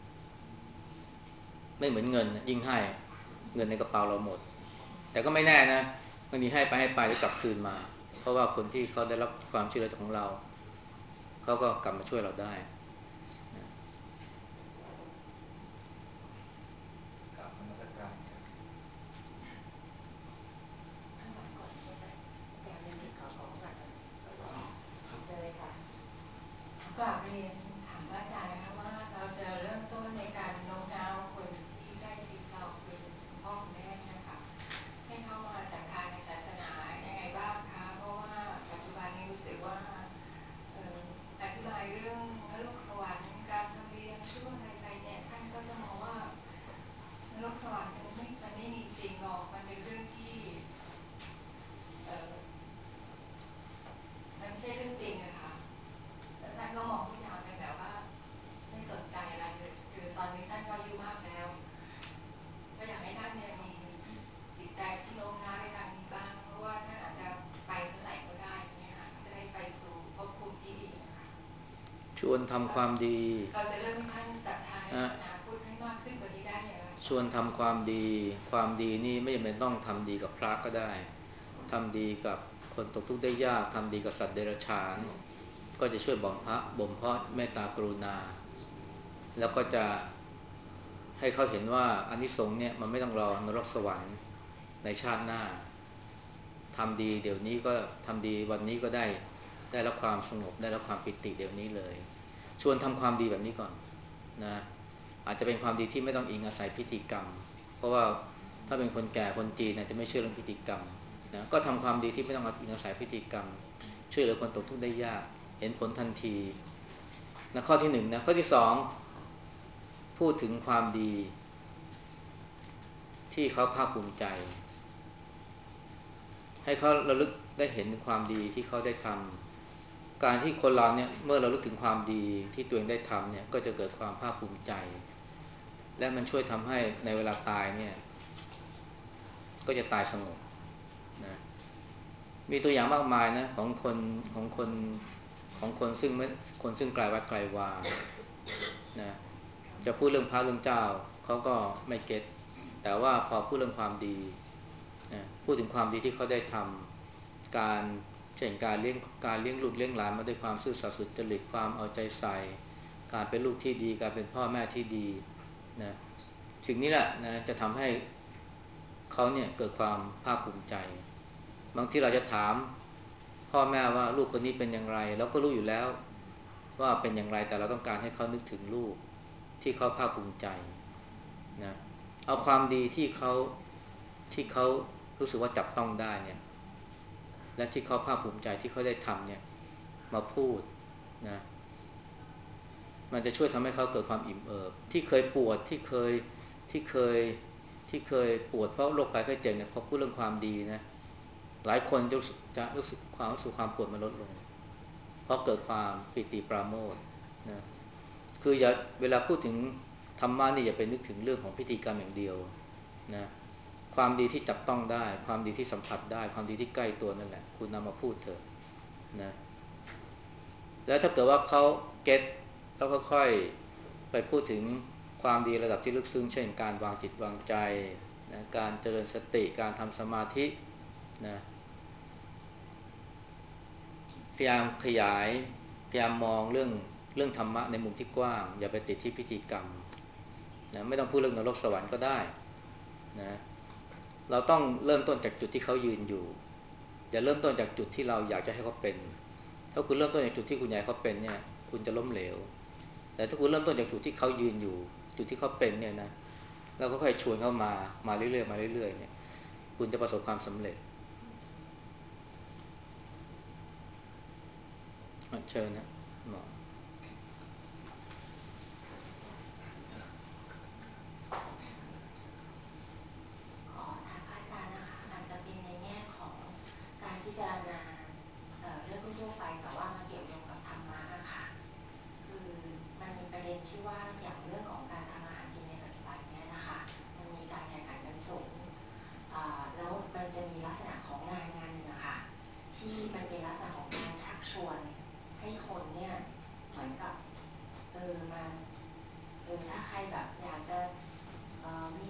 [SPEAKER 1] ไม่เหมือนเงินยิ่งให้เงินในกระเป๋าเราหมดแต่ก็ไม่แน่นะบางทีให้ไปให้ไปแล้วกลับคืนมาเพราะว่าคนที่เขาได้รับความช่วยเหลือจากของเราเขาก็กลับมาช่วยเราได้นะ
[SPEAKER 3] กลับนมัสการครับ
[SPEAKER 2] ข้างหลังก่อนใช่ไหมอาจารย์เรียนติดขอของก่อนนะเจอเลยค่ะ
[SPEAKER 4] กราบเรียนถามพระอาจารย์นะคะว่าเราจะเริ่มต้นในการโน้มน้าวคนที่ใกล้ชิดเราคือคุณพ่อคุณแม่เนี่ยค่ะให้เข้ามาศรัทธาในศาสนายังไงบ้างคะเพราะว่าปัจจุบันนี้รู้สึกว่าเอ่ออธิบายเรื่องนรกสวรรค์การทำดียังชั่วอะไรไปเนี่ยท่านก็จะมองว่านรกสวรรค์มันไม่มันไม่มีจริงหรอกมันเป็นเรื่องที่เอ่อมันไม่ใช่เรื่องจริงอะค่ะแล้วท่านก็มองทุกอย่างเป็นแบบว่าไม่สนใจอะไรเลยคือตอนนี้ท่านก็อายุมากแล้วก็อยากให้ท่านเนี่ยมีจิตใจที่โน้มน้าวในทางนี้บ้างเพราะว่าท่านอาจจะไปเมื่อไหร่ก็ได้เนี่ยค่ะก็จะได้ไปสู่ภพภูมิที่ดีนะคะ
[SPEAKER 1] ชวนทำความดี
[SPEAKER 4] เราจะเริ่มให้ท่านศรัทธาในศาสนาพุทธให้มากขึ้นกว่านี้ได้อย่างไร
[SPEAKER 1] ชวนทำความดีความดีนี่ไม่จำเป็นต้องทำดีกับพระก็ได้ทำดีกับคนตกทุกข์ได้ยากทำดีกับสัตว์เดรัจฉานก็จะช่วยบ่มเพาะบ่มเพาะเมตตากรุณาแล้วก็จะให้เขาเห็นว่าอานิสงส์เนี่ยมันไม่ต้องรอนรกสวรรค์ในชาติหน้าทำดีเดี๋ยวนี้ก็ทำดีวันนี้ก็ได้ได้รับความสงบได้รับความปิติเดี๋ยวนี้เลยชวนทำความดีแบบนี้ก่อนนะอาจจะเป็นความดีที่ไม่ต้องอิงอาศัยพิธีกรรมเพราะว่าถ้าเป็นคนแก่คนจีนเนี่ยจะไม่เชื่อเรื่องพิธีกรรมนะก็ทำความดีที่ไม่ต้องอิงอาศัยพิธีกรรมช่วยเหลือคนตกทุกข์ได้ยากเห็นผลทันทีนะข้อที่หนึ่งนะข้อที่สองพูดถึงความดีที่เขาภาคภูมิใจให้เขาระลึกได้เห็นความดีที่เขาได้ทำการที่คนเราเนี่ยเมื่อเราลึกถึงความดีที่ตัวเองได้ทำเนี่ยก็จะเกิดความภาคภูมิใจและมันช่วยทำให้ในเวลาตายเนี่ยก็จะตายสงบนะมีตัวอย่างมากมายนะของคนของคนของคนซึ่งไม่คนซึ่งไกลวัดไกลวานะจะพูดเรื่องพระเรื่องเจ้าเขาก็ไม่เก็ตแต่ว่าพอพูดเรื่องความดีนะพูดถึงความดีที่เขาได้ทำการเช่นการเลี้ยงการเลี้ยงลูกเลี้ยงหลานมาด้วยความซื่อสัตย์สุจริตความเอาใจใส่การเป็นลูกที่ดีการเป็นพ่อแม่ที่ดีนะสิ่งนี้แหละนะจะทำให้เขาเนี่ยเกิดความภาคภูมิใจบางทีเราจะถามพ่อแม่ว่าลูกคนนี้เป็นอย่างไรเราก็รู้อยู่แล้วว่าเป็นอย่างไรแต่เราต้องการให้เขานึกถึงลูกที่เขาภาคภูมิใจนะเอาความดีที่เขาที่เขารู้สึกว่าจับต้องได้เนี่ยและที่เขาภาคภูมิใจที่เขาได้ทำเนี่ยมาพูดนะมันจะช่วยทำให้เขาเกิดความอิ่มเอิบที่เคยปวดที่เคยที่เคยที่เคยปวดเพราะโรคภัยไข้เจ็บเนี่ยพอพูดเรื่องความดีนะหลายคนจะจะรู้สึกความรู้สึกความปวดมันลดลงเพราะเกิดความปิติปราโมทย์นะคืออย่าเวลาพูดถึงธรรมะนี่อย่าไปนึกถึงเรื่องของพิธีกรรมอย่างเดียวนะความดีที่จับต้องได้ความดีที่สัมผัสได้ความดีที่ใกล้ตัวนั่นแหละคุณนำมาพูดเถอะนะแล้วถ้าเกิดว่าเขาเก็ตแล้วค่อยๆไปพูดถึงความดีระดับที่ลึกซึ้งเช่นการวางจิตวางใจนะการเจริญสติการทำสมาธินะพยายามขยายพยายามมองเรื่องเรื่องธรรมะในมุมที่กว้างอย่าไปติดที่พิธีกรรมนะไม่ต้องพูดเรื่องนรกสวรรค์ก็ได้นะเราต้องเริ่มต้นจากจุดที่เขายืนอยู่อย่าเริ่มต้นจากจุดที่เราอยากจะให้เขาเป็นถ้าคุณเริ่มต้นจากจุดที่คุณอยากให้เขาเป็นเนี่ยคุณจะล้มเหลวแต่ถ้าคุณเริ่มต้นจากจุดที่เขายืนอยู่จุดที่เขาเป็นเนี่ยนะแล้วก็ค่อยชวนเขามามาเรื่อยๆมาเรื่อยๆเนี่ยคุณจะประสบความสำเร็จเชิญนะหมอ
[SPEAKER 4] ขอถามพระอาจารย์นะคะอาจจะเป็นในแง่ของการพิจารณาเอ่อเรื่องทั่วไปแต่ว่ามาเกี่ยวโยงกับธรรมะอะค่ะคือมันมีประเด็นที่ว่าอย่างเรื่องของการทำอาหารกินในปัจจุบันเนี้ยนะคะมันมีการแข่งขันกันสูงอ่าแล้วมันจะมีลักษณะของงานงานหนึ่งอะค่ะที่มันเป็นลักษณะของการ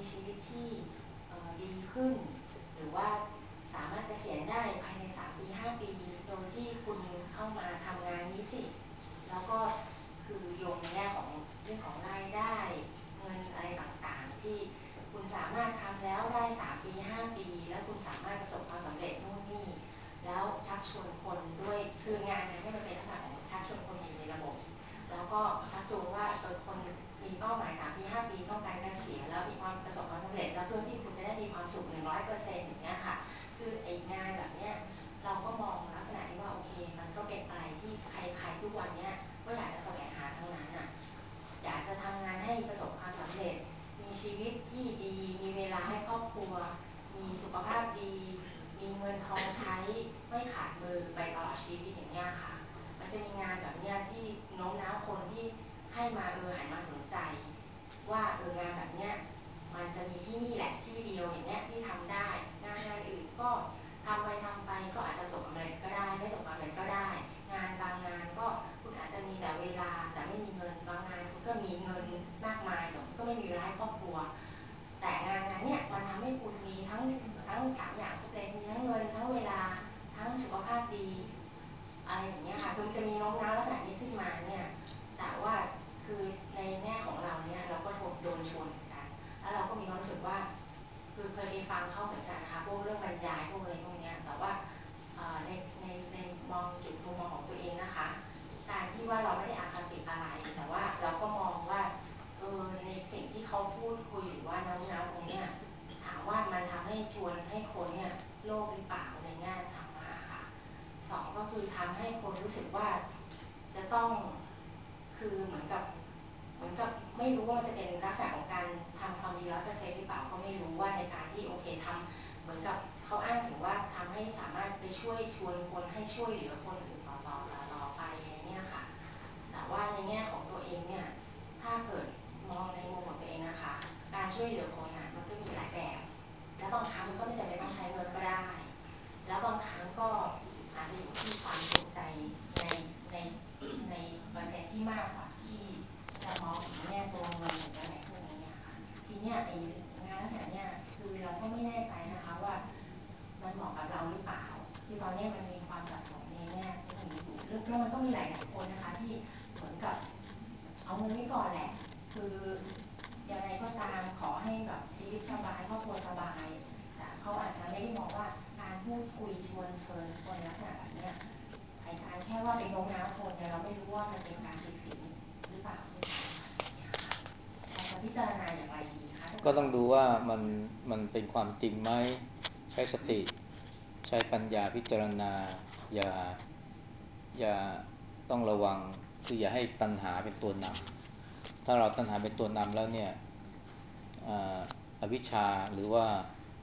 [SPEAKER 4] ชีวิตที่ดีขึ้นหรือว่าสามารถเกษียณได้ภายในสามปีห้าปีโดยที่คุณเข้ามาทำงานนี้สิแล้วก็คือโยงในแง่ของเรื่องของรายได้เงินอะไรต่างๆที่คุณสามารถทำแล้วได้สามปีห้าปีแล้วคุณสามารถประสบความสำเร็จนู่นนี่แล้วชักชวนคนด้วยคืองานนั้นมันเป็นลักษณะของชักชวนคนอยู่ในระบบแล้วก็ชักจูงว่าเออคนมีเป้าหมายสามปีห้าปีต้องการเกษียณแล้วมีความประสบความสำเร็จแล้วเพื่อที่คุณจะได้มีความสุขหนึ่งร้อยเปอร์เซ็นต์อย่างเงี้ยค่ะคือไอ้งานแบบเนี้ยเราก็มองลักษณะที่ว่าโอเคมันก็เป็นอะไรที่ใครๆทุกวันเนี้ยก็อยากจะแสวงหาทั้งนั้นน่ะอยากจะทำงานให้ประสบความสำเร็จมีชีวิตที่ดีมีเวลาให้ครอบครัวมีสุขภาพดีมีเงินทองใช้ไม่ขาดมือไปตลอดชีวิตอย่างเงี้ยค่ะมันจะมีงานแบบเนี้ยที่โน้มน้าวคนที่ให้มาเออหันมาสนใจว่าเอองานแบบเนี้ยมันจะมีที่นี่แหละที่เดียวอย่างเงี้ยที่ทำได้งานงานอื่นก็ทำไปทำไปก็อาจจะประสบความสำเร็จก็ได้ไม่ประสบความสำเร็จก็ได้งานบางงานก็คุณอาจจะมีแต่เวลาแต่ไม่มีเงินบางงานคุณก็มีเงินมากมายแต่ก็ไม่มีเวลาให้ครอบครัวแต่งานงานเนี้ยมันทำให้คุณมีทั้งทั้งสามอย่างครบเลยมีทั้งเงินทั้งเวลาทั้งสุขภาพดีอะไรอย่างเงี้ยค่ะคือมันจะมีโน้มน้าวลักษณะนี้ขึ้นมาเนี่ยแต่ว่าคือในแง่ของเราเนี่ยเราก็โดนชวนเหมือนกันแล้วเราก็มีความรู้สึกว่าคือเคยไปฟังเขาเหมือนกันนะคะพวกเรื่องบรรยายพวกอะไรพวกนี้แต่ว่าในในในมองจุดมุมมองของตัวเองนะคะการที่ว่าเราไม่ได้อคติอะไรแต่ว่าเราก็มองว่าเออในสิ่งที่เขาพูดคุยหรือว่าน้ำน้ำตรงเนี้ยถามว่ามันทำให้ชวนให้คนเนี่ยโลภหรือเปล่าในแง่ธรรมะค่ะสองก็คือทำให้คนรู้สึกว่าจะต้องคือเหมือนกับเหมือนกับไม่รู้ว่ามันจะเป็นลักษณะของการทำความดีร้อยเปอร์เซ็นต์หรือเปล่าก็ไม่รู้ว่าในการที่โอเคทำเหมือนกับเขาอ้างถึงว่าทำให้สามารถไปช่วยชวนคนให้ช่วยเหลือคนอื่นต่อต่อต่อไปเนี่ยค่ะแต่ว่าในแง่ของตัวเองเนี่ยถ้าเกิดมองในมุมของตัวเองนะคะการช่วยเหลือคนน่ะมันก็มีหลายแบบและบางครั้งมันก็ไม่จำเป็นต้องใช้เงินก็ได้แล้วบางครั้งก็อาจจะอยู่ที่ความสนใจในในในเปอร์เซ็นต์ที่มากกว่าที่จะมองถึงแง่ตัวเงินหรืออะไรพวกนี้ค่ะทีเนี้ยไอ้งานลักษณะเนี้ยคือเราก็ไม่แน่ใจนะคะว่ามันเหมาะกับเราหรือเปล่าคือตอนนี้มันมีความสับสนในแง่พวกนี้อยู่แล้วมันก็มีหลายๆคนนะคะที่เหมือนกับเอาเงินไว้ก่อนแหละคือยังไงก็ตามขอให้แบบชีวิตสบายครอบครัวสบายแต่เขาอาจจะไม่ได้มองว่าการพูดคุยชวนเชิญคนลักษณะแบบเนี้ยไอ้การแค่ว่าไปโน้มน้าวคนเนี่ยเราไม่รู้ว่ามันเป็นการผิดศีลหรือเปล่าที่สำคัญเนี่ยค่ะเราจะพิจารณาอย่างไรดีคะ
[SPEAKER 1] ก็ต้องดูว่ามันมันเป็นความจริงไหมใช้สติใช้ปัญญาพิจารณาอย่าอย่าต้องระวังคืออย่าให้ตัณหาเป็นตัวนำถ้าเราตัณหาเป็นตัวนำแล้วเนี่ยอวิชชาหรือว่า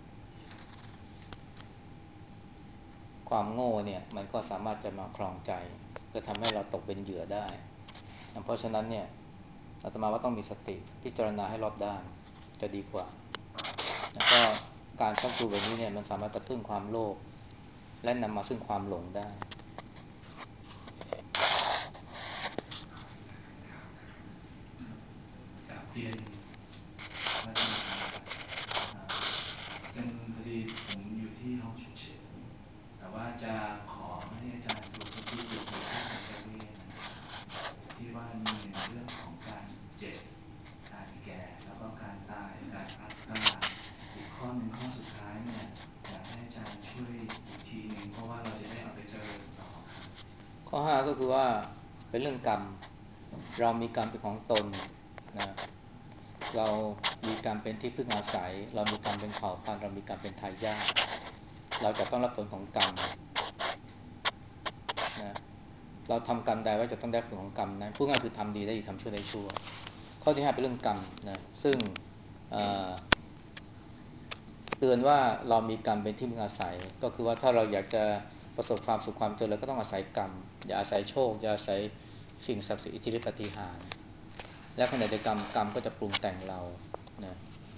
[SPEAKER 1] ความโง่เนี่ยมันก็สามารถจะมาครองใจจะทำให้เราตกเป็นเหยื่อได้เพราะฉะนั้นเนี่ยอาตมาว่าต้องมีสติพิจารณาให้รอบด้านจะดีกว่าแล้วก็การชักจูงแบบนี้เนี่ยมันสามารถกระตุ้นความโลภและนำมาซึ่งความหลงได้
[SPEAKER 3] กับเรียนพระอาจารย์เป็นพอดีผมอยู่ที่ห้องฉุกเฉินแต่ว่าจะขอให้อาจารย์สรุปก็คือจุดในที่การจะเรียนนะครับที่ว่ามีหนึ่งเรื่องของการเจ็บการแก่แล้วก็การตายการอัตตาอีกข้อหนึ่งข้อสุดท้ายเนี่ยอยากให้อาจารย์ช่วยอีกทีหนึ่งเพราะว่าเราจะได้เอาไปเจริญต่อครับ
[SPEAKER 1] ข้อห้าก็คือว่าเป็นเรื่องกรรมเรามีกรรมเป็นของตนนะเรามีกรรมเป็นที่พึ่งอาศัยเรามีกรรมเป็นเผ่าพันธุ์เรามีกรรมเป็นทายาทเราจะต้องรับผลของกรรมนะเราทำกรรมใดไว้จะต้องได้ผลของกรรมนั้นพูดง่ายคือทำดีได้ดีทำชั่วได้ชั่วข้อที่ห้าเป็นเรื่องกรรมนะซึ่งเตือนว่าเรามีกรรมเป็นที่พึ่งอาศัยก็คือว่าถ้าเราอยากจะประสบความสุขความเจริญก็ต้องอาศัยกรรมอย่าอาศัยโชคอย่าอาศัยสิ่งศักดิ์สิทธิ์อิทธิฤทธิปาฏิหาริย์และขณะเดียวกันกรรมก็จะปรุงแต่งเรานะ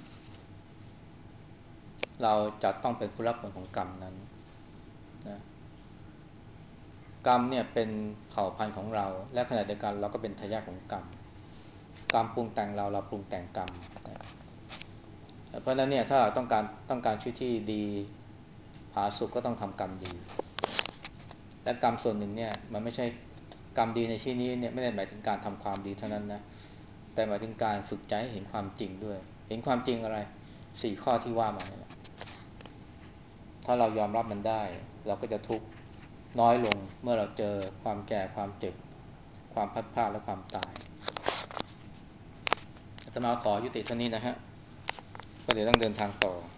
[SPEAKER 1] เราจะต้องเป็นผู้รับผลของกรรมนั้นนะกรรมเนี่ยเป็นเผ่าพันธุ์ของเราและขณะเดียวกันเราก็เป็นทายาทของกรรมกรรมปรุงแต่งเราเราปรุงแต่งกรรมนะเพราะฉะนั้นเนี่ยถ้าต้องการต้องการชีวิตที่ดีผาสุกก็ต้องทำกรรมดีและกรรมส่วนหนึ่งเนี่ยมันไม่ใช่กรรมดีในที่นี้เนี่ยไม่ได้หมายถึงการทำความดีเท่านั้นนะแต่หมายถึงการฝึกใจให้เห็นความจริงด้วยเห็นความจริงอะไรสี่ข้อที่ว่ามาเนี่ยถ้าเรายอมรับมันได้เราก็จะทุกข์น้อยลงเมื่อเราเจอความแก่ความเจ็บความพัดพลาดและความตายอาตมาขอยุติเท่านี้นะฮะก็เดี๋ยวต้องเดินทางต่อ